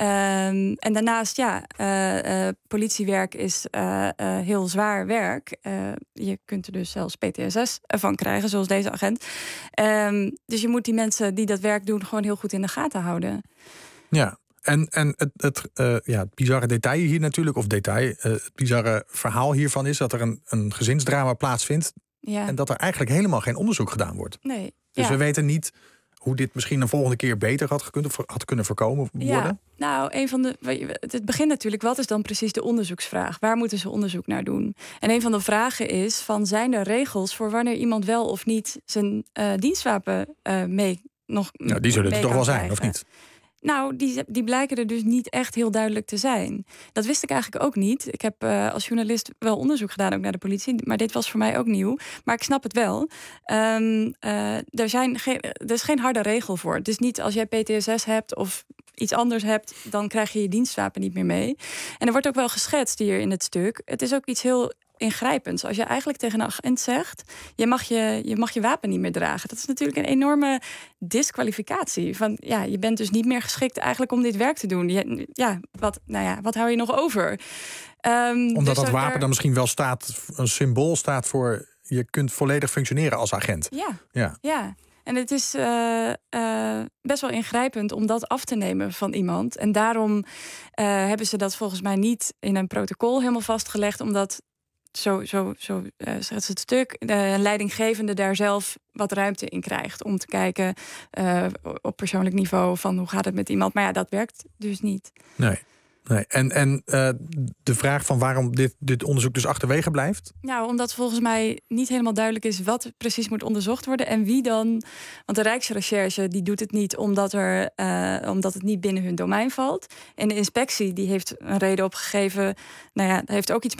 en daarnaast, ja, uh, uh, politiewerk is uh, uh, heel zwaar werk. Uh, je kunt er dus zelfs P T S S van krijgen, zoals deze agent. Um, dus je moet die mensen die dat werk doen gewoon heel goed in de gaten houden. Ja, en, en het, het, uh, ja, het bizarre detail hier natuurlijk, of detail, uh, het bizarre verhaal hiervan is dat er een, een gezinsdrama plaatsvindt. Ja. En dat er eigenlijk helemaal geen onderzoek gedaan wordt. Nee. Dus ja. we weten niet hoe dit misschien een volgende keer beter had gekund of had kunnen voorkomen worden. Ja, nou, een van de. Het begint natuurlijk, wat is dan precies de onderzoeksvraag? Waar moeten ze onderzoek naar doen? En een van de vragen is: van zijn er regels voor wanneer iemand wel of niet zijn uh, dienstwapen uh, mee nog. Nou, die zullen mee er toch kan wel zijn, krijgen? of niet? Nou, die, die blijken er dus niet echt heel duidelijk te zijn. Dat wist ik eigenlijk ook niet. Ik heb uh, als journalist wel onderzoek gedaan ook naar de politie, maar dit was voor mij ook nieuw. Maar ik snap het wel. Um, uh, er, zijn geen, er is geen harde regel voor. Het is niet als jij P T S S hebt of iets anders hebt, dan krijg je je dienstwapen niet meer mee. En er wordt ook wel geschetst hier in het stuk. Het is ook iets heel ingrijpends. Als je eigenlijk tegen een agent zegt, je mag je, je mag je wapen niet meer dragen. Dat is natuurlijk een enorme disqualificatie. Van ja, je bent dus niet meer geschikt eigenlijk om dit werk te doen. Je, ja, wat, nou ja, wat hou je nog over? Um, Omdat dus dat wapen er, dan misschien wel staat, een symbool staat voor je kunt volledig functioneren als agent. Ja, ja. ja. En het is uh, uh, best wel ingrijpend om dat af te nemen van iemand. En daarom uh, hebben ze dat volgens mij niet in een protocol helemaal vastgelegd, omdat zo, zo, zo uh, zegt het stuk, de leidinggevende daar zelf wat ruimte in krijgt om te kijken uh, op persoonlijk niveau van hoe gaat het met iemand. Maar ja, dat werkt dus niet. Nee. Nee. En, en uh, de vraag van waarom dit, dit onderzoek dus achterwege blijft? Nou, omdat volgens mij niet helemaal duidelijk is wat precies moet onderzocht worden en wie dan. Want de Rijksrecherche die doet het niet omdat, er, uh, omdat het niet binnen hun domein valt. En de inspectie die heeft een reden opgegeven. Nou ja, dat heeft ook iets met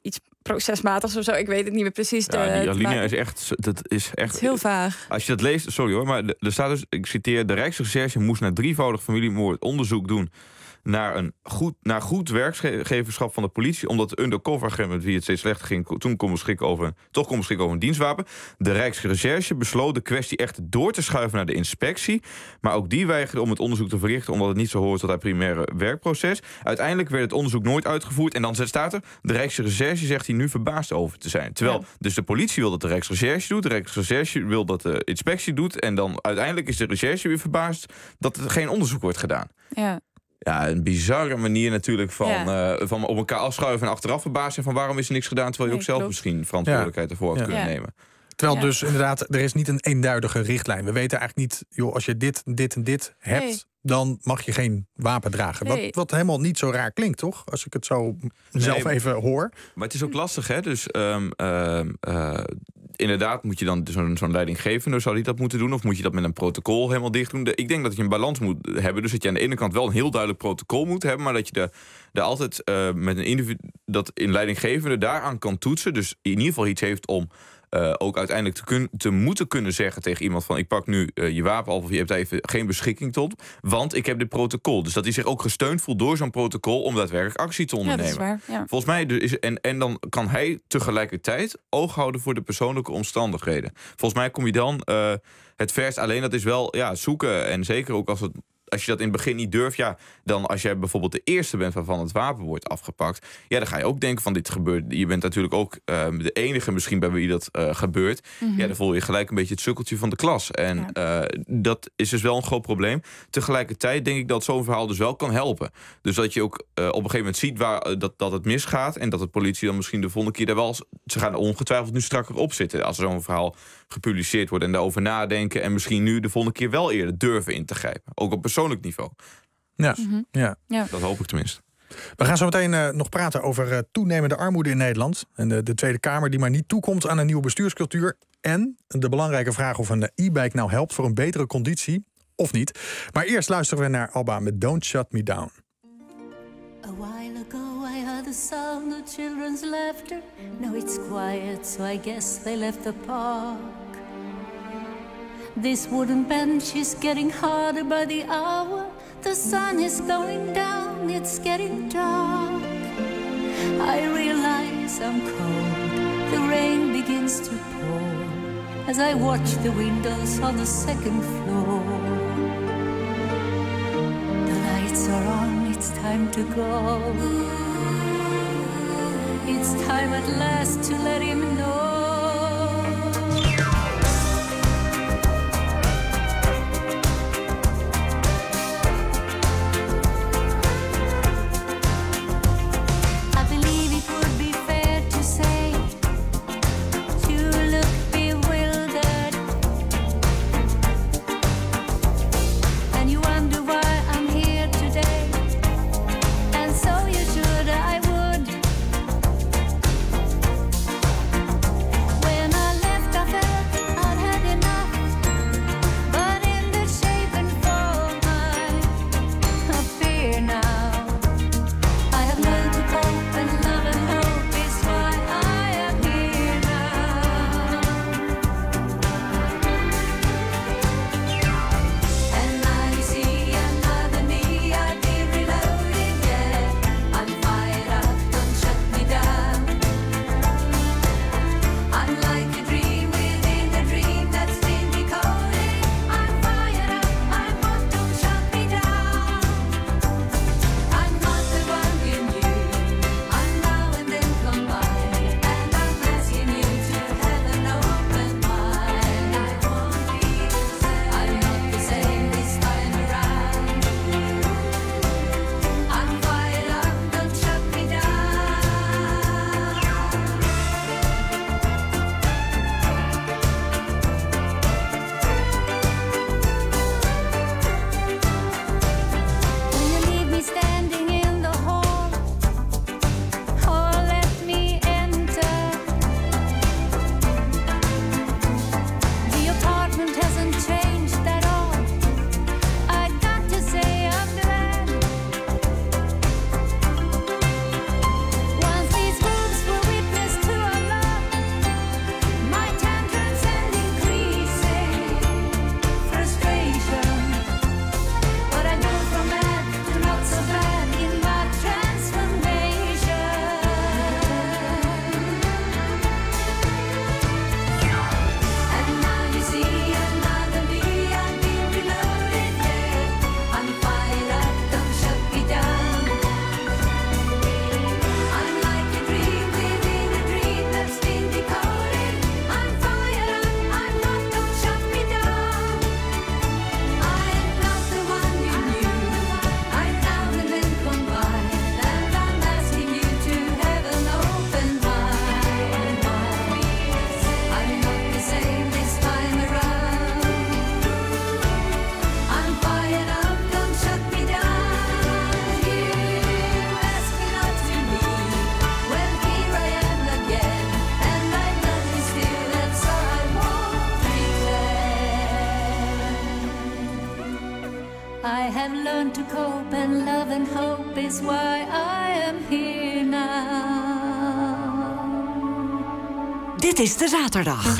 iets procesmatigs of zo. Ik weet het niet meer precies. De, Ja, die alinea maar- is echt... Dat is echt Het is heel vaag. Als je dat leest, sorry hoor, maar er staat dus, ik citeer, de Rijksrecherche moest na drievoudig familiemoord onderzoek doen naar een goed, naar goed werkgeverschap van de politie, omdat de undercover agent met wie het steeds slechter ging, toen kon beschikken over, toch kon beschikken over een dienstwapen. De Rijksrecherche besloot de kwestie echt door te schuiven naar de inspectie, maar ook die weigerde om het onderzoek te verrichten, omdat het niet zo hoort tot het primaire werkproces. Uiteindelijk werd het onderzoek nooit uitgevoerd en dan staat er, de Rijksrecherche zegt hier nu verbaasd over te zijn. Terwijl, Ja. dus de politie wil dat de Rijksrecherche doet, de Rijksrecherche wil dat de inspectie doet en dan uiteindelijk is de recherche weer verbaasd dat er geen onderzoek wordt gedaan. Ja. Ja, een bizarre manier natuurlijk van, Ja. eh, van op elkaar afschuiven en achteraf verbaasd zijn van waarom is er niks gedaan, terwijl je Nee, ook zelf klopt. misschien verantwoordelijkheid ervoor had Ja. kunnen Ja. nemen. Terwijl Ja. dus inderdaad, er is niet een eenduidige richtlijn. We weten eigenlijk niet, joh, als je dit, dit en dit hebt, Nee. dan mag je geen wapen dragen. Nee. Wat, wat helemaal niet zo raar klinkt, toch? Als ik het zo zelf Nee. even hoor. Maar het is ook lastig, hè? Dus ehm, ehm, eh, inderdaad moet je dan zo'n zo'n leidinggevende, zou die dat moeten doen? Of moet je dat met een protocol helemaal dicht doen? De- ik denk dat je een balans moet hebben. Dus dat je aan de ene kant wel een heel duidelijk protocol moet hebben, maar dat je er daar altijd eh, met een individu dat in leidinggevende daaraan kan toetsen. Dus in ieder geval iets heeft om Uh, ook uiteindelijk te, kun, te moeten kunnen zeggen tegen iemand van ik pak nu uh, je wapen af of je hebt even geen beschikking tot, want ik heb dit protocol. Dus dat hij zich ook gesteund voelt door zo'n protocol om daadwerkelijk actie te Ja, ondernemen. dat is waar. Ja. Volgens mij dus is, en, en dan kan hij tegelijkertijd oog houden voor de persoonlijke omstandigheden. Volgens mij kom je dan uh, het verst, alleen dat is wel ja, zoeken en zeker ook als het als je dat in het begin niet durft, ja, dan als jij bijvoorbeeld de eerste bent waarvan het wapen wordt afgepakt, ja, dan ga je ook denken van dit gebeurt. Je bent natuurlijk ook uh, de enige misschien bij wie dat uh, gebeurt. Mm-hmm. Ja, dan voel je gelijk een beetje het sukkeltje van de klas. En ja. uh, dat is dus wel een groot probleem. Tegelijkertijd denk ik dat zo'n verhaal dus wel kan helpen. Dus dat je ook uh, op een gegeven moment ziet waar, uh, dat, dat het misgaat en dat de politie dan misschien de volgende keer daar wel, ze gaan er ongetwijfeld nu strakker op zitten als er zo'n verhaal gepubliceerd wordt en daarover nadenken en misschien nu de volgende keer wel eerder durven in te grijpen. Ook op persoonlijk niveau. Ja, mm-hmm. ja. ja. Dat hoop ik tenminste. We gaan zo meteen uh, nog praten over uh, toenemende armoede in Nederland. En de, de Tweede Kamer die maar niet toekomt aan een nieuwe bestuurscultuur. En de belangrijke vraag of een e-bike nou helpt voor een betere conditie of niet. Maar eerst luisteren we naar Alba met Don't Shut Me Down. A while ago I heard the sound of children's laughter. Now it's quiet, so I guess they left the park. This wooden bench is getting harder by the hour. The sun is going down, it's getting dark. I realize I'm cold, the rain begins to pour as I watch the windows on the second floor. The lights are on, it's time to go. It's time at last to let him know. hope is why I am here now. Dit is De Zaterdag.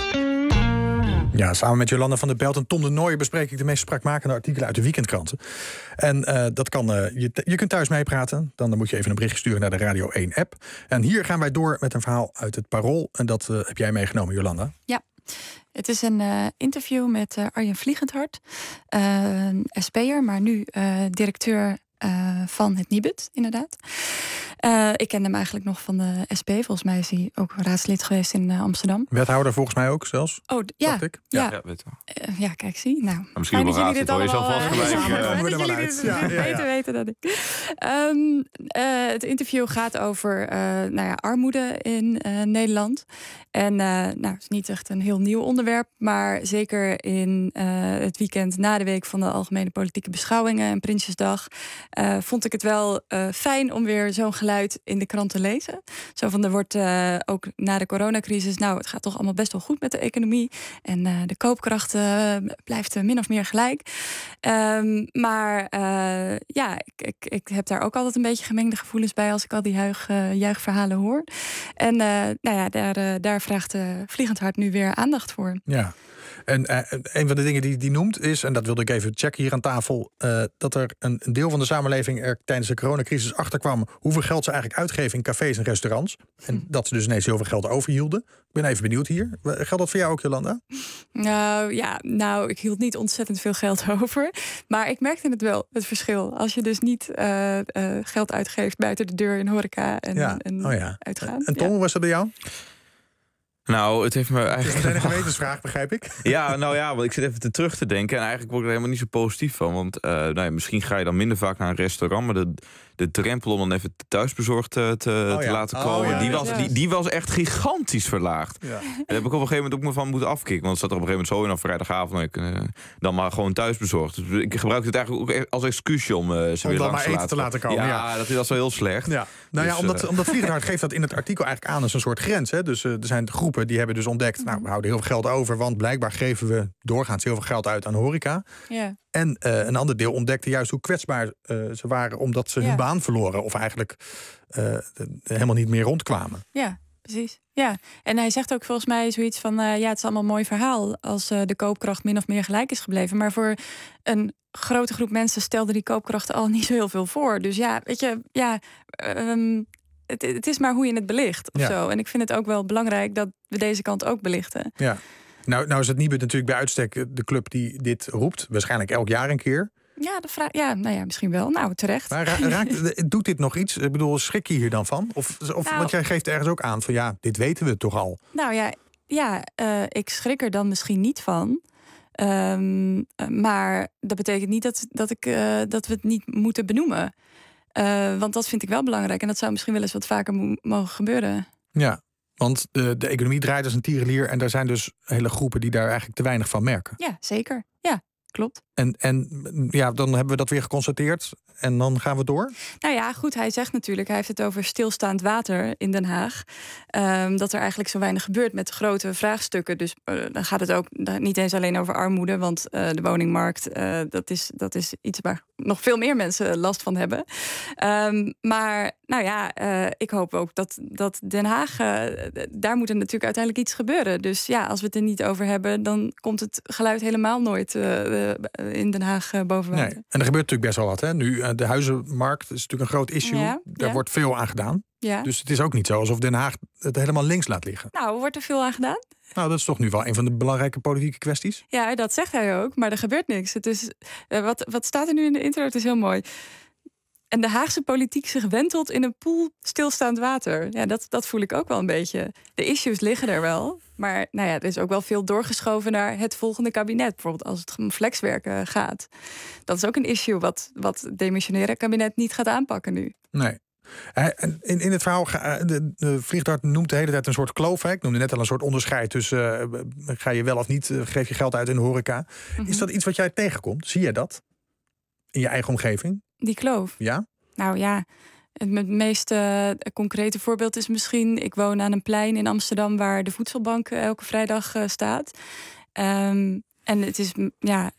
Ja, samen met Jolanda van der Belt en Tom de Nooijer bespreek ik de meest spraakmakende artikelen uit de weekendkranten. En uh, dat kan, uh, je, je kunt thuis meepraten. Dan, dan moet je even een bericht sturen naar de Radio één app. En hier gaan wij door met een verhaal uit het Parool. En dat uh, heb jij meegenomen, Jolanda. Ja. Het is een uh, interview met uh, Arjen Vliegendhart, uh, een S P'er, maar nu uh, directeur uh, van het Nibud, inderdaad. Uh, ik ken hem eigenlijk nog van de S P. Volgens mij is hij ook raadslid geweest in uh, Amsterdam. Wethouder volgens mij ook zelfs. Oh, d- ja. Ik. Ja, Ja, ja, weet wel. uh, ja, kijk, zie. Nou, misschien fijn wel dat jullie dit raadslid, hoor je allemaal... zelf vast gelijk, uh, uh, fijn moet dat er wel jullie uit. dit Ja, ja, ja. beter weten dan ik. Um, uh, het interview gaat over uh, nou ja, armoede in uh, Nederland. En uh, nou, het is niet echt een heel nieuw onderwerp, maar zeker in uh, het weekend na de week van de Algemene Politieke Beschouwingen en Prinsjesdag uh, vond ik het wel uh, fijn om weer zo'n geluid in de krant te lezen. Zo van, er wordt uh, ook na de coronacrisis, nou, het gaat toch allemaal best wel goed met de economie. En uh, de koopkracht uh, blijft uh, min of meer gelijk. Um, maar uh, ja, ik, ik, ik heb daar ook altijd een beetje gemengde gevoelens bij als ik al die juich, uh, juichverhalen hoor. En uh, nou ja, daar, uh, daar vraagt uh, Vliegendhart nu weer aandacht voor. Ja. En uh, een van de dingen die die noemt is, en dat wilde ik even checken hier aan tafel, uh, dat er een, een deel van de samenleving er tijdens de coronacrisis achterkwam hoeveel geld ze eigenlijk uitgeven in cafés en restaurants. En hm. dat ze dus ineens heel veel geld overhielden. Ik ben even benieuwd hier. Geldt dat voor jou ook, Jolanda? Nou ja, nou, ik hield niet ontzettend veel geld over. Maar ik merkte het wel, het verschil. Als je dus niet uh, uh, geld uitgeeft buiten de deur in horeca en, ja. en oh ja. uitgaan. En Tom, ja. hoe was dat bij jou? Nou, het heeft me eigenlijk... Het is meteen een gewetensvraag, begrijp ik. Ja, nou ja, want ik zit even te terug te denken. En eigenlijk word ik er helemaal niet zo positief van. Want uh, nou ja, misschien ga je dan minder vaak naar een restaurant. Maar de, de drempel om dan even thuisbezorgd te, te, oh, ja. te laten komen... Oh, ja. die, was, die, die was echt gigantisch verlaagd. Ja. En daar heb ik op een gegeven moment ook me van moeten afkicken. Want het zat er op een gegeven moment zo in op vrijdagavond... Ik, uh, dan maar gewoon thuisbezorgd. Dus ik gebruik het eigenlijk ook als excuusje om uh, ze om weer dan langs maar te eten te laten komen. Ja, ja. dat is wel zo heel slecht. Ja. Nou dus, ja, omdat, uh, omdat Vliegendhart geeft dat in het artikel eigenlijk aan als een soort grens. Hè? Dus uh, er zijn groepen die hebben dus ontdekt... nou, we houden heel veel geld over, want blijkbaar geven we doorgaans heel veel geld uit aan horeca. Ja. En uh, een ander deel ontdekte juist hoe kwetsbaar uh, ze waren... omdat ze ja. hun baan verloren of eigenlijk uh, helemaal niet meer rondkwamen. Ja, precies. Ja, en hij zegt ook volgens mij zoiets van... Uh, ja, het is allemaal een mooi verhaal als uh, de koopkracht min of meer gelijk is gebleven. Maar voor een grote groep mensen stelde die koopkracht al niet zo heel veel voor. Dus ja, weet je, ja... Um, Het, het is maar hoe je het belicht of ja. zo. En ik vind het ook wel belangrijk dat we deze kant ook belichten. Ja. Nou, nou is het Nibud natuurlijk bij uitstek de club die dit roept. Waarschijnlijk elk jaar een keer. Ja, de vraag, ja, nou ja, misschien wel. Nou, terecht. Maar ra- raakt, doet dit nog iets? Ik bedoel, schrik je hier dan van? Of, of nou, want jij geeft ergens ook aan van ja, dit weten we toch al. Nou ja, ja uh, ik schrik er dan misschien niet van. Um, maar dat betekent niet dat, dat, ik, uh, dat we het niet moeten benoemen. Uh, want dat vind ik wel belangrijk. En dat zou misschien wel eens wat vaker mo- mogen gebeuren. Ja, want de, de economie draait als een tierenlier. En er zijn dus hele groepen die daar eigenlijk te weinig van merken. Ja, zeker. Ja, klopt. En, en ja, dan hebben we dat weer geconstateerd. En dan gaan we door? Nou ja, goed, hij zegt natuurlijk... hij heeft het over stilstaand water in Den Haag. Um, dat er eigenlijk zo weinig gebeurt met grote vraagstukken. Dus uh, dan gaat het ook niet eens alleen over armoede... want uh, de woningmarkt, uh, dat, is, dat is iets waar nog veel meer mensen last van hebben. Um, maar nou ja, uh, ik hoop ook dat, dat Den Haag... Uh, daar moet er natuurlijk uiteindelijk iets gebeuren. Dus ja, als we het er niet over hebben... dan komt het geluid helemaal nooit uh, in Den Haag uh, boven water. Nee. En er gebeurt natuurlijk best wel wat, hè? Nu... De huizenmarkt is natuurlijk een groot issue. Ja, Daar ja. wordt veel aan gedaan. Ja. Dus het is ook niet zo alsof Den Haag het helemaal links laat liggen. Nou, wordt er veel aan gedaan? Nou, dat is toch nu wel een van de belangrijke politieke kwesties? Ja, dat zegt hij ook, maar er gebeurt niks. Het is, uh, wat, wat staat er nu in de intro? Het is heel mooi. En de Haagse politiek zich wentelt in een poel stilstaand water. Ja, dat, dat voel ik ook wel een beetje. De issues liggen er wel. Maar nou ja, er is ook wel veel doorgeschoven naar het volgende kabinet. Bijvoorbeeld als het om flexwerken gaat. Dat is ook een issue wat, wat het demissionaire kabinet niet gaat aanpakken nu. Nee. In, in het verhaal, de, de Vliegendhart noemt de hele tijd een soort kloof. Hè? Ik noemde net al een soort onderscheid tussen... Uh, ga je wel of niet, uh, geef je geld uit in de horeca. Mm-hmm. Is dat iets wat jij tegenkomt? Zie jij dat? In je eigen omgeving? Die kloof? Ja. Nou ja, het meest uh, concrete voorbeeld is misschien... ik woon aan een plein in Amsterdam... waar de voedselbank elke vrijdag uh, staat. Um, en het is, ja...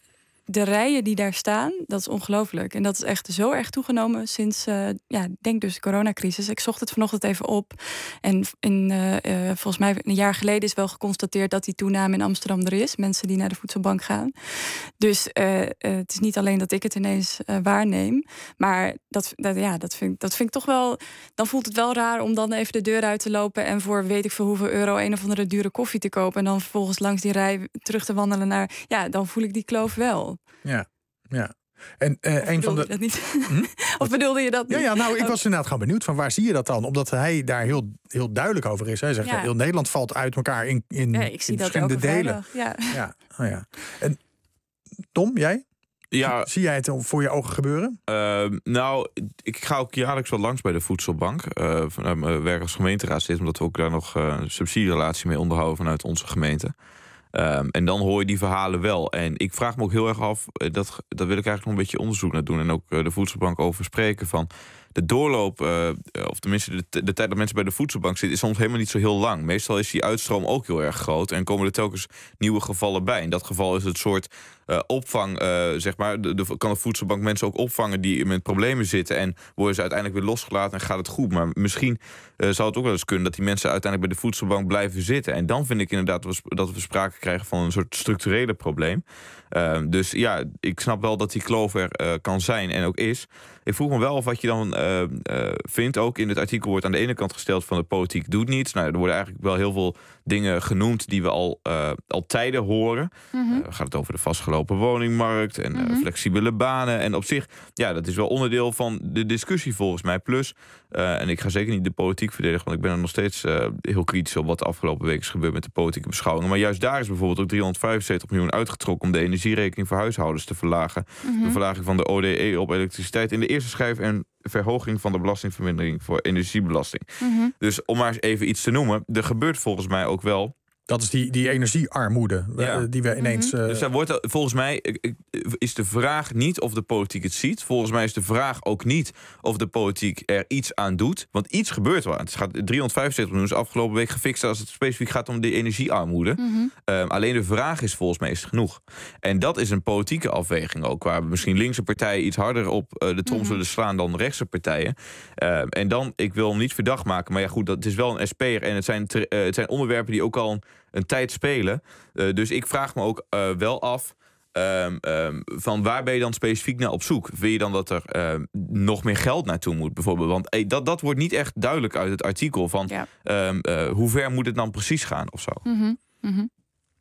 de rijen die daar staan, dat is ongelooflijk. En dat is echt zo erg toegenomen sinds, uh, ja, ik denk dus de coronacrisis. Ik zocht het vanochtend even op. En in, uh, uh, volgens mij een jaar geleden is wel geconstateerd dat die toename in Amsterdam er is. Mensen die naar de voedselbank gaan. Dus uh, uh, het is niet alleen dat ik het ineens uh, waarneem. Maar dat, dat, ja, dat, vind, dat vind ik toch wel... Dan voelt het wel raar om dan even de deur uit te lopen en voor weet ik veel hoeveel euro een of andere dure koffie te kopen. En dan vervolgens langs die rij terug te wandelen naar... Ja, dan voel ik die kloof wel. Ja, ja. En uh, een van de. Dat niet? Hm? Of bedoelde je dat niet? Ja, ja, nou, ik was inderdaad gewoon benieuwd van waar zie je dat dan? Omdat hij daar heel, heel duidelijk over is. Hij zegt, Ja. heel Nederland valt uit elkaar in, in, Ja, ik zie in dat verschillende elke delen. vrijdag, ja. Ja, oh ja. En Tom, jij? Ja. Zie jij het voor je ogen gebeuren? Uh, nou, ik ga ook jaarlijks wel langs bij de voedselbank. Uh, vanuit mijn werk als gemeenteraadslid, omdat we ook daar nog uh, een subsidierelatie mee onderhouden vanuit onze gemeente. Um, en dan hoor je die verhalen wel. En ik vraag me ook heel erg af, dat, dat wil ik eigenlijk nog een beetje onderzoek naar doen. En ook uh, de voedselbank over spreken van de doorloop, uh, of tenminste de, de tijd dat mensen bij de voedselbank zitten, is soms helemaal niet zo heel lang. Meestal is die uitstroom ook heel erg groot en komen er telkens nieuwe gevallen bij. In dat geval is het soort uh, opvang, uh, zeg maar, de, de, kan de voedselbank mensen ook opvangen die met problemen zitten en worden ze uiteindelijk weer losgelaten en gaat het goed. Maar misschien uh, zou het ook wel eens kunnen dat die mensen uiteindelijk bij de voedselbank blijven zitten. En dan vind ik inderdaad dat we sprake krijgen van een soort structurele probleem. Uh, dus ja, ik snap wel dat die kloof er uh, kan zijn en ook is. Ik vroeg me wel of wat je dan uh, uh, vindt. Ook in het artikel wordt aan de ene kant gesteld van de politiek doet niets. Nou, er worden eigenlijk wel heel veel dingen genoemd die we al, uh, al tijden horen. Mm-hmm. Uh, gaat het over de vastgelopen woningmarkt en uh, mm-hmm. flexibele banen. En op zich, ja, dat is wel onderdeel van de discussie volgens mij. Plus, uh, en ik ga zeker niet de politiek verdedigen, want ik ben er nog steeds uh, heel kritisch op wat de afgelopen weken is gebeurd met de politieke beschouwingen. Maar juist daar is bijvoorbeeld ook driehonderdvijfenzeventig miljoen uitgetrokken om de energierekening voor huishoudens te verlagen. Mm-hmm. De verlaging van de O D E op elektriciteit in de eerste schijf en verhoging van de belastingvermindering voor energiebelasting. Mm-hmm. Dus om maar eens even iets te noemen, er gebeurt volgens mij ook wel. Dat is die, die energiearmoede ja. die we ineens... Uh... Dus daar wordt, volgens mij is de vraag niet of de politiek het ziet. Volgens mij is de vraag ook niet of de politiek er iets aan doet. Want iets gebeurt wel. Het gaat driehonderdvijfenzeventig miljoen is afgelopen week gefixt als het specifiek gaat om de energiearmoede. Mm-hmm. Um, alleen de vraag is volgens mij is het genoeg. En dat is een politieke afweging ook. Waar misschien linkse partijen iets harder op uh, de trom zullen Mm-hmm. slaan dan rechtse partijen. Um, en dan, ik wil hem niet verdacht maken. Maar ja goed, dat is wel een S P'er. En het zijn, uh, het zijn onderwerpen die ook al een, een tijd spelen. Uh, dus ik vraag me ook uh, wel af. Um, um, van waar ben je dan specifiek naar op zoek? Wil je dan dat er um, nog meer geld naartoe moet bijvoorbeeld? Want hey, dat, dat wordt niet echt duidelijk uit het artikel. Van ja. um, uh, hoe ver moet het dan precies gaan of zo? Mm-hmm. Mm-hmm.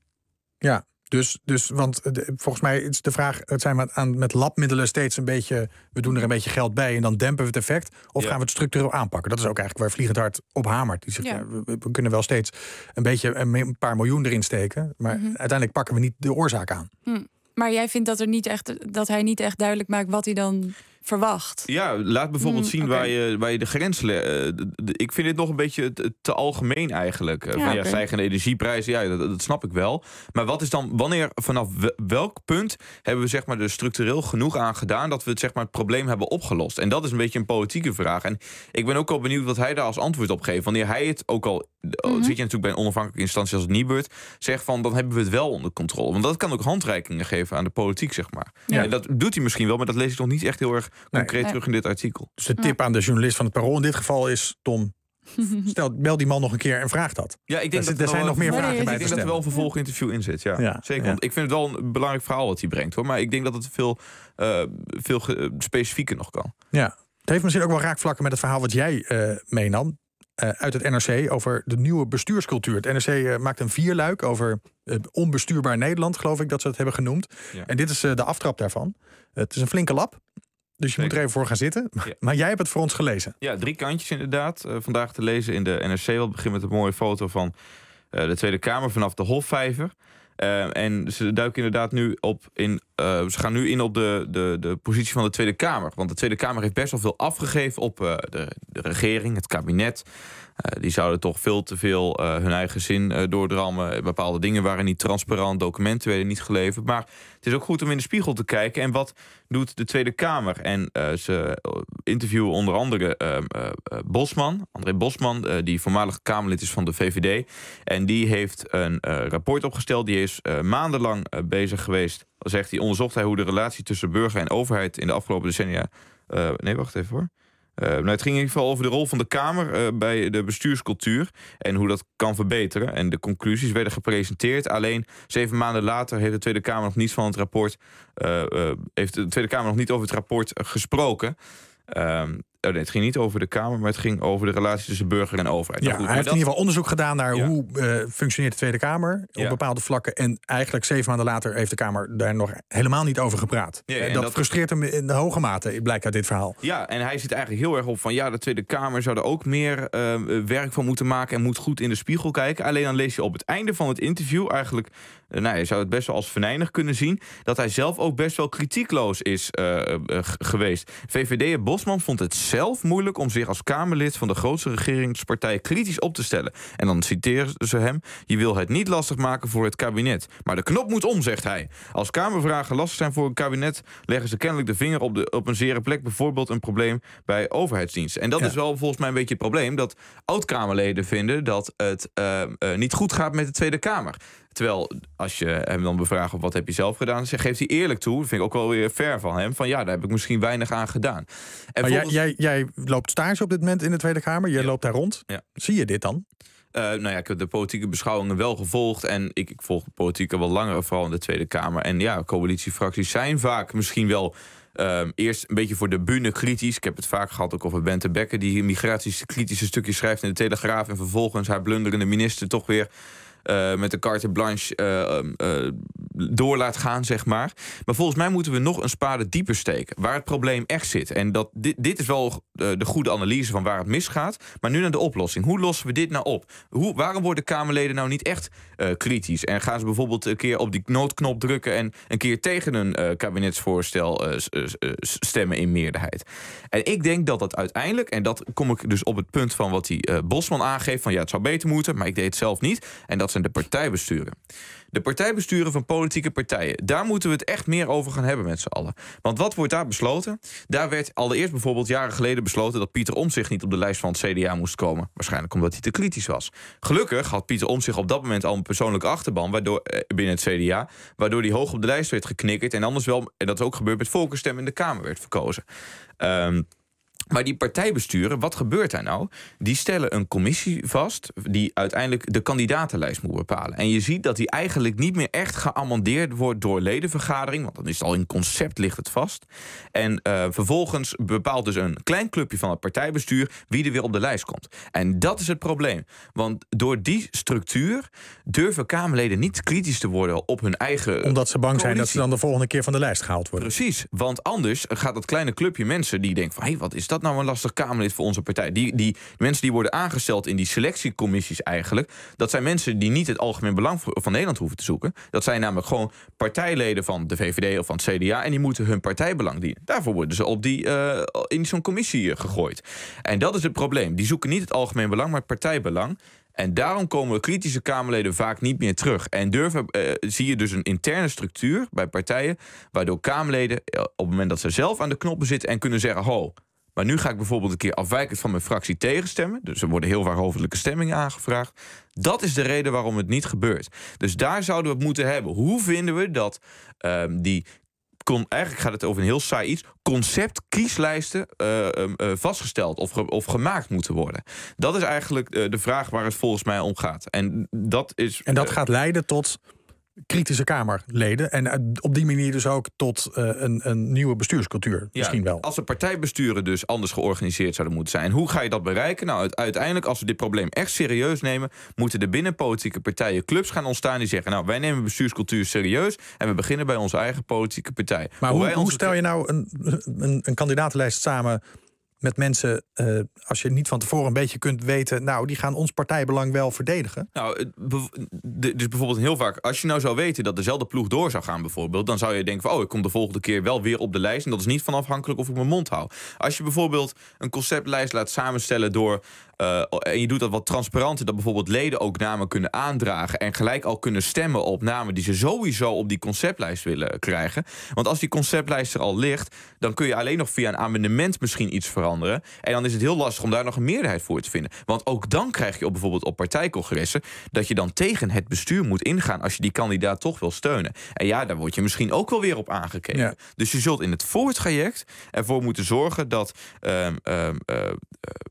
Ja, dus, dus want de, volgens mij is de vraag, het zijn we aan met labmiddelen steeds een beetje, we doen er een beetje geld bij en dan dempen we het effect. Of ja. gaan we het structureel aanpakken? Dat is ook eigenlijk waar Vliegend Hart op hamert. Die zegt, Ja. ja, we, we kunnen wel steeds een beetje een, een paar miljoen erin steken, maar Mm-hmm. uiteindelijk pakken we niet de oorzaak aan. Hm. Maar jij vindt dat, er niet echt, dat hij niet echt duidelijk maakt wat hij dan verwacht? Ja, laat bijvoorbeeld Mm, zien okay. waar, je, waar je de grens legt. Uh, ik vind dit nog een beetje te, te algemeen eigenlijk. Uh, Ja, van, ja, okay. stijgende energieprijzen, ja, dat, dat snap ik wel. Maar wat is dan, wanneer, vanaf welk punt hebben we zeg maar er structureel genoeg aan gedaan dat we het, zeg maar, het probleem hebben opgelost? En dat is een beetje een politieke vraag. En ik ben ook al benieuwd wat hij daar als antwoord op geeft. Wanneer hij het ook al, mm-hmm. zit je natuurlijk bij een onafhankelijke instantie als het Nibud, zegt van dan hebben we het wel onder controle. Want dat kan ook handreikingen geven aan de politiek, zeg maar. Ja. En dat doet hij misschien wel, maar dat lees ik nog niet echt heel erg concreet Nee. terug in dit artikel. Dus de tip aan de journalist van het Parool in dit geval is, Tom, stel, bel die man nog een keer en vraag dat. Ja, ik denk er, dat er zijn nog meer nee, vragen nee, bij Ik te denk dat er stellen. wel een vervolginterview in zit, ja. Ja, Zeker, ja. want ik vind het wel een belangrijk verhaal wat hij brengt, hoor. Maar ik denk dat het veel, uh, veel ge- specifieker nog kan. Ja, het heeft misschien ook wel raakvlakken met het verhaal wat jij uh, meenam. Uh, uit het N R C over de nieuwe bestuurscultuur. Het N R C uh, maakt een vierluik over uh, onbestuurbaar Nederland, geloof ik dat ze het hebben genoemd. Ja. En dit is uh, de aftrap daarvan. Uh, het is een flinke lap. Dus je Zeker. moet er even voor gaan zitten. Ja. Maar jij hebt het voor ons gelezen. Ja, drie kantjes inderdaad. Uh, vandaag te lezen in de N R C. We beginnen met een mooie foto van uh, de Tweede Kamer vanaf de Hofvijver. Uh, en ze duiken inderdaad nu op in. Uh, ze gaan nu in op de, de, de positie van de Tweede Kamer. Want de Tweede Kamer heeft best wel veel afgegeven op uh, de, de regering, het kabinet. Uh, die zouden toch veel te veel uh, hun eigen zin uh, doordrammen. Bepaalde dingen waren niet transparant, documenten werden niet geleverd. Maar het is ook goed om in de spiegel te kijken. En wat doet de Tweede Kamer? En uh, ze interviewen onder andere uh, uh, Bosman, André Bosman, uh, die voormalig Kamerlid is van de V V D. En die heeft een uh, rapport opgesteld. Die is uh, maandenlang uh, bezig geweest zegt hij, onderzocht hij hoe de relatie tussen burger en overheid in de afgelopen decennia... Uh, nee, wacht even hoor. Uh, nou, het ging in ieder geval over de rol van de Kamer uh, bij de bestuurscultuur en hoe dat kan verbeteren. En de conclusies werden gepresenteerd. Alleen zeven maanden later heeft de Tweede Kamer nog niets van het rapport. Uh, uh, heeft de Tweede Kamer nog niet over het rapport uh, gesproken. Um, Oh nee, het ging niet over de Kamer, maar het ging over de relatie tussen burger en overheid. Ja, nou, goed, hij heeft dat... in ieder geval onderzoek gedaan naar ja. hoe uh, functioneert de Tweede Kamer op ja. bepaalde vlakken. En eigenlijk zeven maanden later heeft de Kamer daar nog helemaal niet over gepraat. Ja, en, en dat, dat frustreert hem in de hoge mate, blijkt uit dit verhaal. Ja, en hij zit eigenlijk heel erg op van ja, de Tweede Kamer zou er ook meer uh, werk van moeten maken en moet goed in de spiegel kijken. Alleen dan lees je op het einde van het interview eigenlijk, uh, nou, je zou het best wel als venijnig kunnen zien, dat hij zelf ook best wel kritiekloos is uh, uh, g- geweest. V V D'er Bosman vond het zelf moeilijk om zich als Kamerlid van de grootste regeringspartij kritisch op te stellen. En dan citeren ze hem: je wil het niet lastig maken voor het kabinet. Maar de knop moet om, zegt hij. Als Kamervragen lastig zijn voor een kabinet, leggen ze kennelijk de vinger op, de, op een zere plek. Bijvoorbeeld een probleem bij overheidsdiensten. En dat ja. is wel volgens mij een beetje het probleem, dat oud-Kamerleden vinden dat het uh, uh, niet goed gaat met de Tweede Kamer. Terwijl, als je hem dan bevraagt op wat heb je zelf gedaan, dan geeft hij eerlijk toe, dat vind ik ook wel weer fair van hem, van ja, daar heb ik misschien weinig aan gedaan. En maar volgens... jij, jij, jij loopt stage op dit moment in de Tweede Kamer, jij ja. loopt daar rond. Ja. Zie je dit dan? Uh, nou ja, ik heb de politieke beschouwingen wel gevolgd en ik, ik volg de politieke wel langer, vooral in de Tweede Kamer. En ja, coalitiefracties zijn vaak misschien wel Uh, eerst een beetje voor de bühne kritisch. Ik heb het vaak gehad ook over Bente Bekker, die migratiekritische stukjes schrijft in de Telegraaf en vervolgens haar blunderende minister toch weer Uh, met de carte blanche uh, uh, door laat gaan, zeg maar. Maar volgens mij moeten we nog een spade dieper steken, waar het probleem echt zit. En dat, dit, dit is wel uh, de goede analyse van waar het misgaat. Maar nu naar de oplossing. Hoe lossen we dit nou op? Hoe, waarom worden Kamerleden nou niet echt uh, kritisch? En gaan ze bijvoorbeeld een keer op die noodknop drukken en een keer tegen een uh, kabinetsvoorstel uh, uh, uh, stemmen in meerderheid? En ik denk dat dat uiteindelijk, en dat kom ik dus op het punt van wat die uh, Bosman aangeeft, van ja, het zou beter moeten, maar ik deed het zelf niet. En dat zijn de partijbesturen. De partijbesturen van politieke partijen. Daar moeten we het echt meer over gaan hebben met z'n allen. Want wat wordt daar besloten? Daar werd allereerst bijvoorbeeld jaren geleden besloten dat Pieter Omtzigt niet op de lijst van het C D A moest komen. Waarschijnlijk omdat hij te kritisch was. Gelukkig had Pieter Omtzigt op dat moment al een persoonlijke achterban waardoor, eh, binnen het C D A, waardoor hij hoog op de lijst werd geknikkerd en anders wel, en dat is ook gebeurd, met volkersstem in de Kamer werd verkozen. Um, Maar die partijbesturen, wat gebeurt daar nou? Die stellen een commissie vast die uiteindelijk de kandidatenlijst moet bepalen. En je ziet dat die eigenlijk niet meer echt geamendeerd wordt door ledenvergadering, want dan is het al in concept, ligt het vast. En uh, vervolgens bepaalt dus een klein clubje van het partijbestuur wie er weer op de lijst komt. En dat is het probleem. Want door die structuur durven Kamerleden niet kritisch te worden op hun eigen Omdat ze bang coalitie. zijn dat ze dan de volgende keer van de lijst gehaald worden. Precies, want anders gaat dat kleine clubje mensen die denken van hé, hey, wat is dat nou een lastig Kamerlid voor onze partij? Die, die mensen die worden aangesteld in die selectiecommissies eigenlijk, dat zijn mensen die niet het algemeen belang van Nederland hoeven te zoeken. Dat zijn namelijk gewoon partijleden van de V V D of van het C D A en die moeten hun partijbelang dienen. Daarvoor worden ze op die, uh, in zo'n commissie gegooid. En dat is het probleem. Die zoeken niet het algemeen belang, maar het partijbelang. En daarom komen kritische Kamerleden vaak niet meer terug. En durven, uh, zie je dus een interne structuur bij partijen, waardoor Kamerleden uh, op het moment dat ze zelf aan de knoppen zitten en kunnen zeggen, ho, maar nu ga ik bijvoorbeeld een keer afwijkend van mijn fractie tegenstemmen. Dus er worden heel vaak hoofdelijke stemmingen aangevraagd. Dat is de reden waarom het niet gebeurt. Dus daar zouden we het moeten hebben. Hoe vinden we dat uh, die... Kon, eigenlijk gaat het over een heel saai iets. Concept kieslijsten uh, uh, vastgesteld of, ge, of gemaakt moeten worden. Dat is eigenlijk uh, de vraag waar het volgens mij om gaat. En dat, is, en dat uh, gaat leiden tot kritische Kamerleden. En uh, op die manier dus ook tot uh, een, een nieuwe bestuurscultuur. Ja, misschien wel. Als de partijbesturen dus anders georganiseerd zouden moeten zijn. Hoe ga je dat bereiken? Nou, uiteindelijk, als we dit probleem echt serieus nemen, moeten er binnen politieke partijen clubs gaan ontstaan die zeggen, nou, wij nemen bestuurscultuur serieus en we beginnen bij onze eigen politieke partij. Maar hoe, hoe, hoe stel je nou een, een, een kandidatenlijst samen met mensen, uh, als je niet van tevoren een beetje kunt weten, nou, die gaan ons partijbelang wel verdedigen? Nou, dus bijvoorbeeld heel vaak, als je nou zou weten dat dezelfde ploeg door zou gaan bijvoorbeeld, dan zou je denken van, oh, ik kom de volgende keer wel weer op de lijst. En dat is niet van afhankelijk of ik mijn mond hou. Als je bijvoorbeeld een conceptlijst laat samenstellen door Uh, en je doet dat wat transparanter, dat bijvoorbeeld leden ook namen kunnen aandragen en gelijk al kunnen stemmen op namen die ze sowieso op die conceptlijst willen krijgen. Want als die conceptlijst er al ligt, dan kun je alleen nog via een amendement misschien iets veranderen. En dan is het heel lastig om daar nog een meerderheid voor te vinden. Want ook dan krijg je op bijvoorbeeld op partijcongressen dat je dan tegen het bestuur moet ingaan als je die kandidaat toch wil steunen. En ja, daar word je misschien ook wel weer op aangekeken. Ja. Dus je zult in het voortraject ervoor moeten zorgen dat Um, um, uh, uh,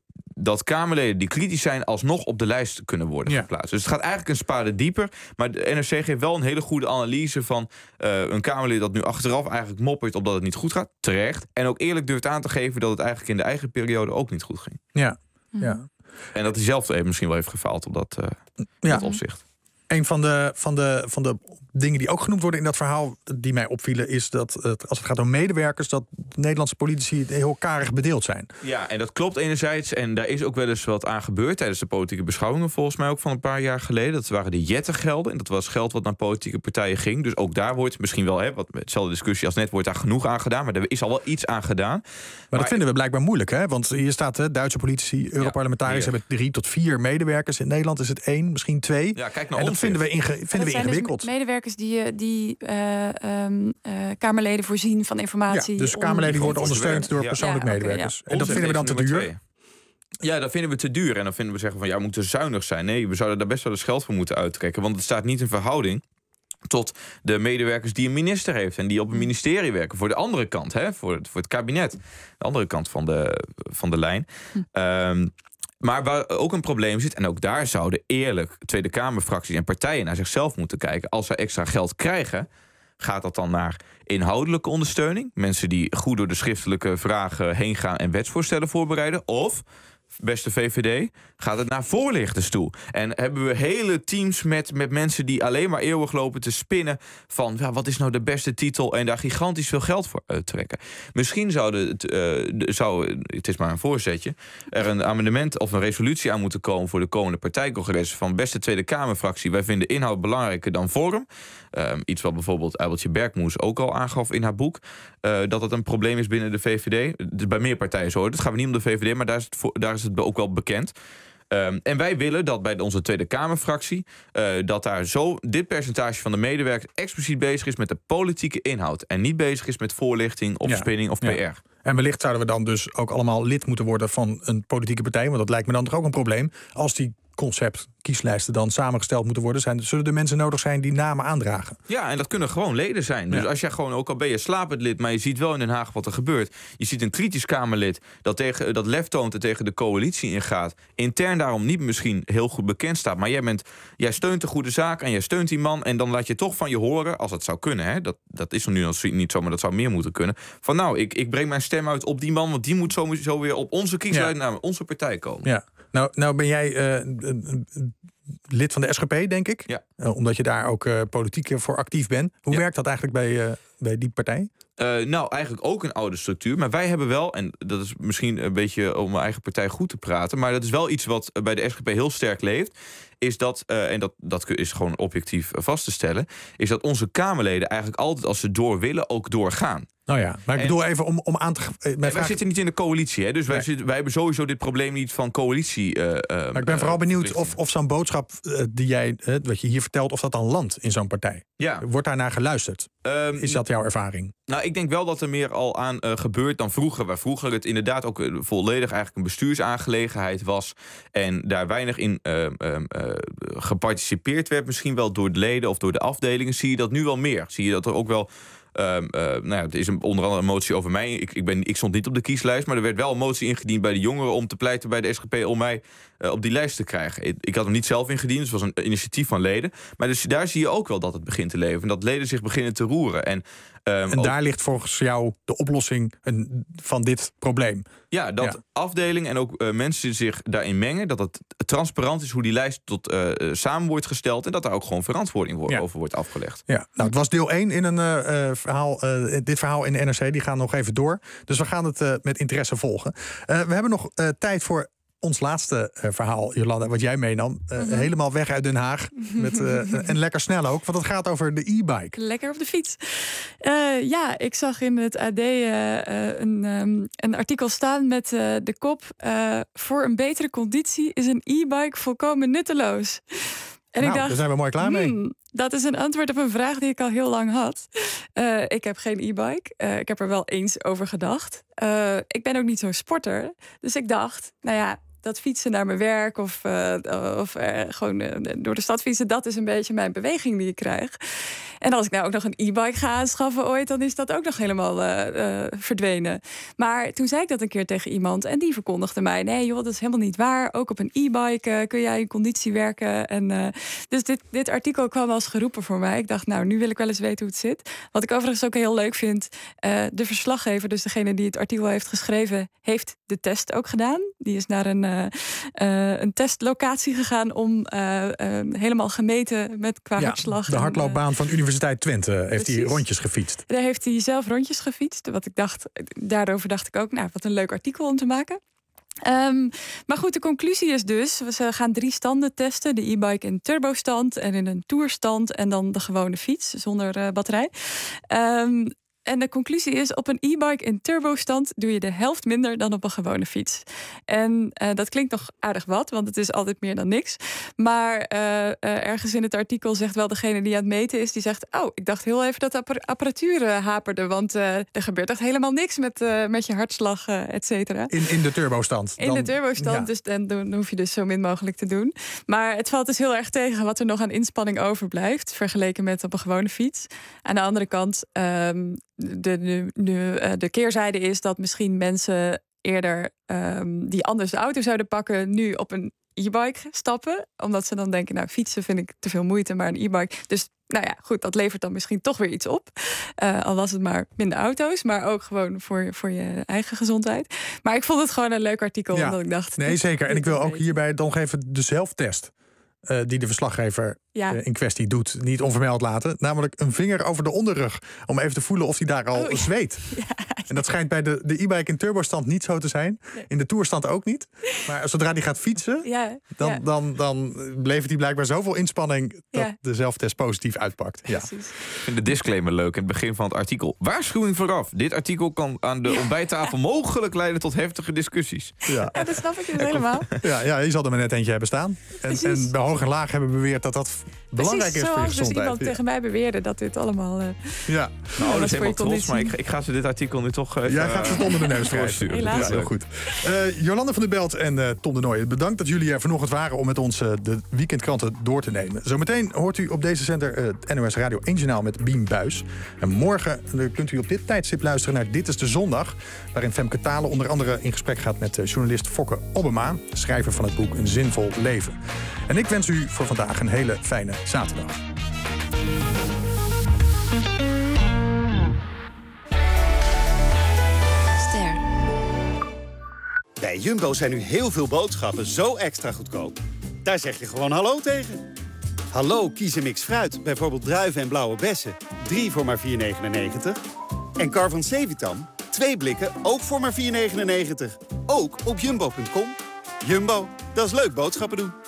dat Kamerleden die kritisch zijn alsnog op de lijst kunnen worden ja. geplaatst. Dus het gaat eigenlijk een spade dieper. Maar de N R C geeft wel een hele goede analyse van uh, een Kamerlid dat nu achteraf eigenlijk moppert op dat het niet goed gaat. Terecht. En ook eerlijk durft aan te geven dat het eigenlijk in de eigen periode ook niet goed ging. Ja. ja. En dat hij zelf even misschien wel heeft gefaald op dat, uh, ja. dat opzicht. Een van de, van, de, van de dingen die ook genoemd worden in dat verhaal, die mij opvielen, is dat het, als het gaat om medewerkers, dat Nederlandse politici heel karig bedeeld zijn. Ja, en dat klopt enerzijds. En daar is ook wel eens wat aan gebeurd tijdens de politieke beschouwingen, volgens mij ook van een paar jaar geleden. Dat waren de jettengelden. En dat was geld wat naar politieke partijen ging. Dus ook daar wordt misschien wel, hè, wat hetzelfde discussie als net, wordt daar genoeg aan gedaan. Maar er is al wel iets aan gedaan. Maar, maar dat vinden we blijkbaar moeilijk, hè? Want hier staat, hè, Duitse politici, Europarlementariërs ja, hebben drie tot vier medewerkers. In Nederland is het één, misschien twee. Ja, kijk naar en dat ons vinden we, inge, vinden we ingewikkeld. Dus medewerkers die, die uh, um, uh, Kamerleden voorzien van informatie. Ja, dus Kamerleden die worden ondersteund door ja. persoonlijk ja, medewerkers. Okay, ja. En dat vinden we dan te duur? Twee. Ja, dat vinden we te duur. En dan vinden we zeggen van ja, we moeten zuinig zijn. Nee, we zouden daar best wel eens geld voor moeten uittrekken. Want het staat niet in verhouding tot de medewerkers die een minister heeft en die op een ministerie werken. Voor de andere kant, hè, voor, het, voor het kabinet. De andere kant van de, van de lijn. Hm. Um, Maar waar ook een probleem zit, en ook daar zouden eerlijk Tweede Kamerfracties en partijen naar zichzelf moeten kijken. Als zij extra geld krijgen, gaat dat dan naar inhoudelijke ondersteuning? Mensen die goed door de schriftelijke vragen heen gaan en wetsvoorstellen voorbereiden? Of, beste V V D, gaat het naar voorlichters toe? En hebben we hele teams met, met mensen die alleen maar eeuwig lopen te spinnen van ja, wat is nou de beste titel en daar gigantisch veel geld voor uittrekken. Misschien zouden het, uh, zou, het is maar een voorzetje, er een amendement of een resolutie aan moeten komen voor de komende partijcongressen van beste Tweede Kamerfractie. Wij vinden inhoud belangrijker dan vorm. Um, iets wat bijvoorbeeld Eibeltje Bergmoes ook al aangaf in haar boek. Uh, dat het een probleem is binnen de V V D. Dus bij meer partijen zo. Dat gaat niet om de V V D, maar daar is het, voor, daar is het ook wel bekend. Um, en wij willen dat bij onze Tweede Kamerfractie Uh, dat daar zo dit percentage van de medewerkers expliciet bezig is met de politieke inhoud. En niet bezig is met voorlichting, opspinning ja, of P R. Ja. En wellicht zouden we dan dus ook allemaal lid moeten worden van een politieke partij. Want dat lijkt me dan toch ook een probleem. Als die concept kieslijsten dan samengesteld moeten worden, zijn, zullen er mensen nodig zijn die namen aandragen. Ja, en dat kunnen gewoon leden zijn. Dus ja. als jij gewoon, ook al ben je slapend lid, maar je ziet wel in Den Haag wat er gebeurt. Je ziet een kritisch Kamerlid dat, tegen, dat lef toont en tegen de coalitie ingaat. Intern daarom niet misschien heel goed bekend staat. Maar jij, bent, jij steunt de goede zaak en jij steunt die man. En dan laat je toch van je horen, als het zou kunnen. Hè, dat, dat is er nu nog niet zo, maar dat zou meer moeten kunnen. Van nou, ik, ik breng mijn stem uit op die man, want die moet sowieso weer op onze kieslijst ja. naar onze partij komen. Ja. Nou, nou ben jij uh, lid van de S G P, denk ik. Ja. Uh, omdat je daar ook uh, politiek voor actief bent. Hoe ja. werkt dat eigenlijk bij, uh, bij die partij? Uh, nou, eigenlijk ook een oude structuur. Maar wij hebben wel, en dat is misschien een beetje om mijn eigen partij goed te praten, maar dat is wel iets wat bij de S G P heel sterk leeft, is dat, uh, en dat, dat is gewoon objectief vast te stellen, is dat onze Kamerleden eigenlijk altijd als ze door willen ook doorgaan. Nou ja, maar ik bedoel en, even om, om aan te... Uh, wij vraag... zitten niet in de coalitie, hè? Dus nee. wij, zitten, wij hebben sowieso dit probleem niet van coalitie. Uh, uh, maar ik ben vooral benieuwd of, of zo'n boodschap uh, die jij, uh, wat je hier vertelt, of dat dan landt in zo'n partij. Ja. Wordt daarnaar geluisterd? Um, is dat jouw ervaring? Nou, ik denk wel dat er meer al aan uh, gebeurt dan vroeger. Waar vroeger het inderdaad ook uh, volledig eigenlijk een bestuursaangelegenheid was. En daar weinig in uh, uh, uh, geparticipeerd werd. Misschien wel door de leden of door de afdelingen. Zie je dat nu wel meer. Zie je dat er ook wel... Uh, uh, nou ja, het is een, onder andere een motie over mij. Ik, ik, ben, ik stond niet op de kieslijst, maar er werd wel een motie ingediend bij de jongeren om te pleiten bij de S G P om mij uh, op die lijst te krijgen. Ik, ik had hem niet zelf ingediend, dus het was een initiatief van leden. Maar dus daar zie je ook wel dat het begint te leven. En dat leden zich beginnen te roeren. En, um, en daar ook, ligt volgens jou de oplossing van dit probleem. Ja, dat ja. afdeling en ook uh, mensen zich daarin mengen. Dat het transparant is hoe die lijst tot uh, samen wordt gesteld. En dat daar ook gewoon verantwoording voor, ja. over wordt afgelegd. Ja, nou, het was deel één in een uh, verhaal. Uh, dit verhaal in de N R C, die gaan nog even door. Dus we gaan het uh, met interesse volgen. Uh, we hebben nog uh, tijd voor ons laatste uh, verhaal, Jolanda, wat jij meenam. Uh, mm-hmm. Helemaal weg uit Den Haag. Met, uh, en lekker snel ook, want het gaat over de e-bike. Lekker op de fiets. Uh, ja, ik zag in het A D uh, uh, een, um, een artikel staan met uh, de kop... Uh, voor een betere conditie is een e-bike volkomen nutteloos. En nou, ik dacht, daar zijn we mooi klaar mee. Hmm, dat is een antwoord op een vraag die ik al heel lang had. Uh, ik heb geen e-bike. Uh, ik heb er wel eens over gedacht. Uh, ik ben ook niet zo'n sporter. Dus ik dacht, nou ja, dat fietsen naar mijn werk of, uh, of uh, gewoon uh, door de stad fietsen, dat is een beetje mijn beweging die ik krijg. En als ik nou ook nog een e-bike ga aanschaffen ooit, dan is dat ook nog helemaal uh, uh, verdwenen. Maar toen zei ik dat een keer tegen iemand en die verkondigde mij, nee joh, dat is helemaal niet waar. Ook op een e-bike uh, kun jij in conditie werken. En, uh, dus dit, dit artikel kwam als geroepen voor mij. Ik dacht, nou, nu wil ik wel eens weten hoe het zit. Wat ik overigens ook heel leuk vind, uh, de verslaggever, dus degene die het artikel heeft geschreven, heeft de test ook gedaan. Die is naar een, uh, uh, een testlocatie gegaan om uh, uh, helemaal gemeten met qua ja, hartslag. De hardloopbaan en, uh, van Universiteit Twente heeft precies. Hij rondjes gefietst. Daar heeft hij zelf rondjes gefietst. Wat ik dacht, daarover dacht ik ook, nou, wat een leuk artikel om te maken. Um, maar goed, de conclusie is dus, we gaan drie standen testen. De e-bike in turbostand en in een toerstand en dan de gewone fiets zonder uh, batterij. Um, En de conclusie is, op een e-bike in turbostand doe je de helft minder dan op een gewone fiets. En uh, dat klinkt nog aardig wat, want het is altijd meer dan niks. Maar uh, uh, ergens in het artikel zegt wel degene die aan het meten is, die zegt, oh, ik dacht heel even dat de apparatuur uh, haperde, want uh, er gebeurt echt helemaal niks met, uh, met je hartslag, uh, et cetera. In, in de turbostand? In dan, de turbostand, ja. Dus dan, dan hoef je dus zo min mogelijk te doen. Maar het valt dus heel erg tegen wat er nog aan inspanning overblijft, vergeleken met op een gewone fiets. Aan de andere kant, um, De, de, de, de keerzijde is dat misschien mensen eerder um, die anders de auto zouden pakken, nu op een e-bike stappen. Omdat ze dan denken, nou, fietsen vind ik te veel moeite, maar een e-bike. Dus nou ja, goed, dat levert dan misschien toch weer iets op. Uh, al was het maar minder auto's, maar ook gewoon voor, voor je eigen gezondheid. Maar ik vond het gewoon een leuk artikel, ja, omdat ik dacht... Nee, zeker. En ik wil ook hierbij dan nog even de zelftest Uh, die de verslaggever ja. uh, in kwestie doet, niet onvermeld laten. Namelijk een vinger over de onderrug. Om even te voelen of hij daar al oh, ja. zweet. Ja, ja. En dat schijnt bij de, de e-bike in turbostand niet zo te zijn. Nee. In de toerstand ook niet. Maar zodra hij gaat fietsen, ja, dan, ja. dan, dan levert hij blijkbaar zoveel inspanning dat ja. de zelftest positief uitpakt. Ja. Ik vind de disclaimer leuk in het begin van het artikel. Waarschuwing vooraf. Dit artikel kan aan de ontbijttafel mogelijk leiden tot heftige discussies. Ja, ja dat snap ik dus helemaal. Ja, ja, je zal er maar net eentje hebben staan. En, en bij hoog en laag hebben beweerd dat dat belangrijk Precies, is voor je gezondheid. Dus iemand ja. tegen mij beweerde dat dit allemaal... Uh, ja, nou, dat is helemaal trots, maar ik, ik ga ze dit artikel nu toch... Uh, Jij gaat het onder de neus voorsturen. Helaas. Ja, heel goed. Uh, Jolanda van der Belt en uh, Tom de Nooijen, bedankt dat jullie er vanochtend waren om met ons uh, de weekendkranten door te nemen. Zometeen hoort u op deze zender uh, het N O S Radio één Journaal met Bien Buijs. En morgen uh, kunt u op dit tijdstip luisteren naar Dit is de Zondag, waarin Femke Talen onder andere in gesprek gaat met uh, journalist Fokke Obbema, schrijver van het boek Een zinvol leven. En ik wens u voor vandaag een hele fijne zaterdag. Ster. Bij Jumbo zijn nu heel veel boodschappen zo extra goedkoop. Daar zeg je gewoon hallo tegen. Hallo Kies en Mix fruit, bijvoorbeeld druiven en blauwe bessen. drie voor maar vier negenennegentig. En Carvan Sevitam, twee blikken, ook voor maar vier negenennegentig. Ook op jumbo punt com. Jumbo, dat is leuk boodschappen doen.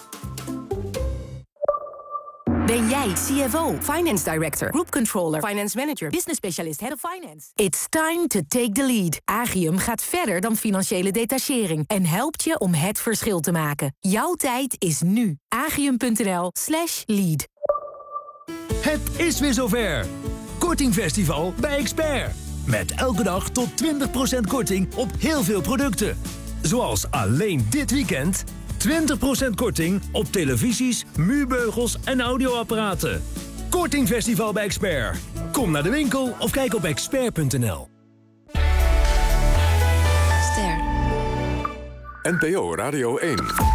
Ben jij C F O, Finance Director, Group Controller, Finance Manager, Business Specialist, Head of Finance? It's time to take the lead. Agium gaat verder dan financiële detachering en helpt je om het verschil te maken. Jouw tijd is nu. agium punt n l slash lead. Het is weer zover. Kortingfestival bij Expert. Met elke dag tot twintig procent korting op heel veel producten. Zoals alleen dit weekend twintig procent korting op televisies, muurbeugels en audioapparaten. Kortingfestival bij Expert. Kom naar de winkel of kijk op expert punt n l. Ster. N P O Radio één.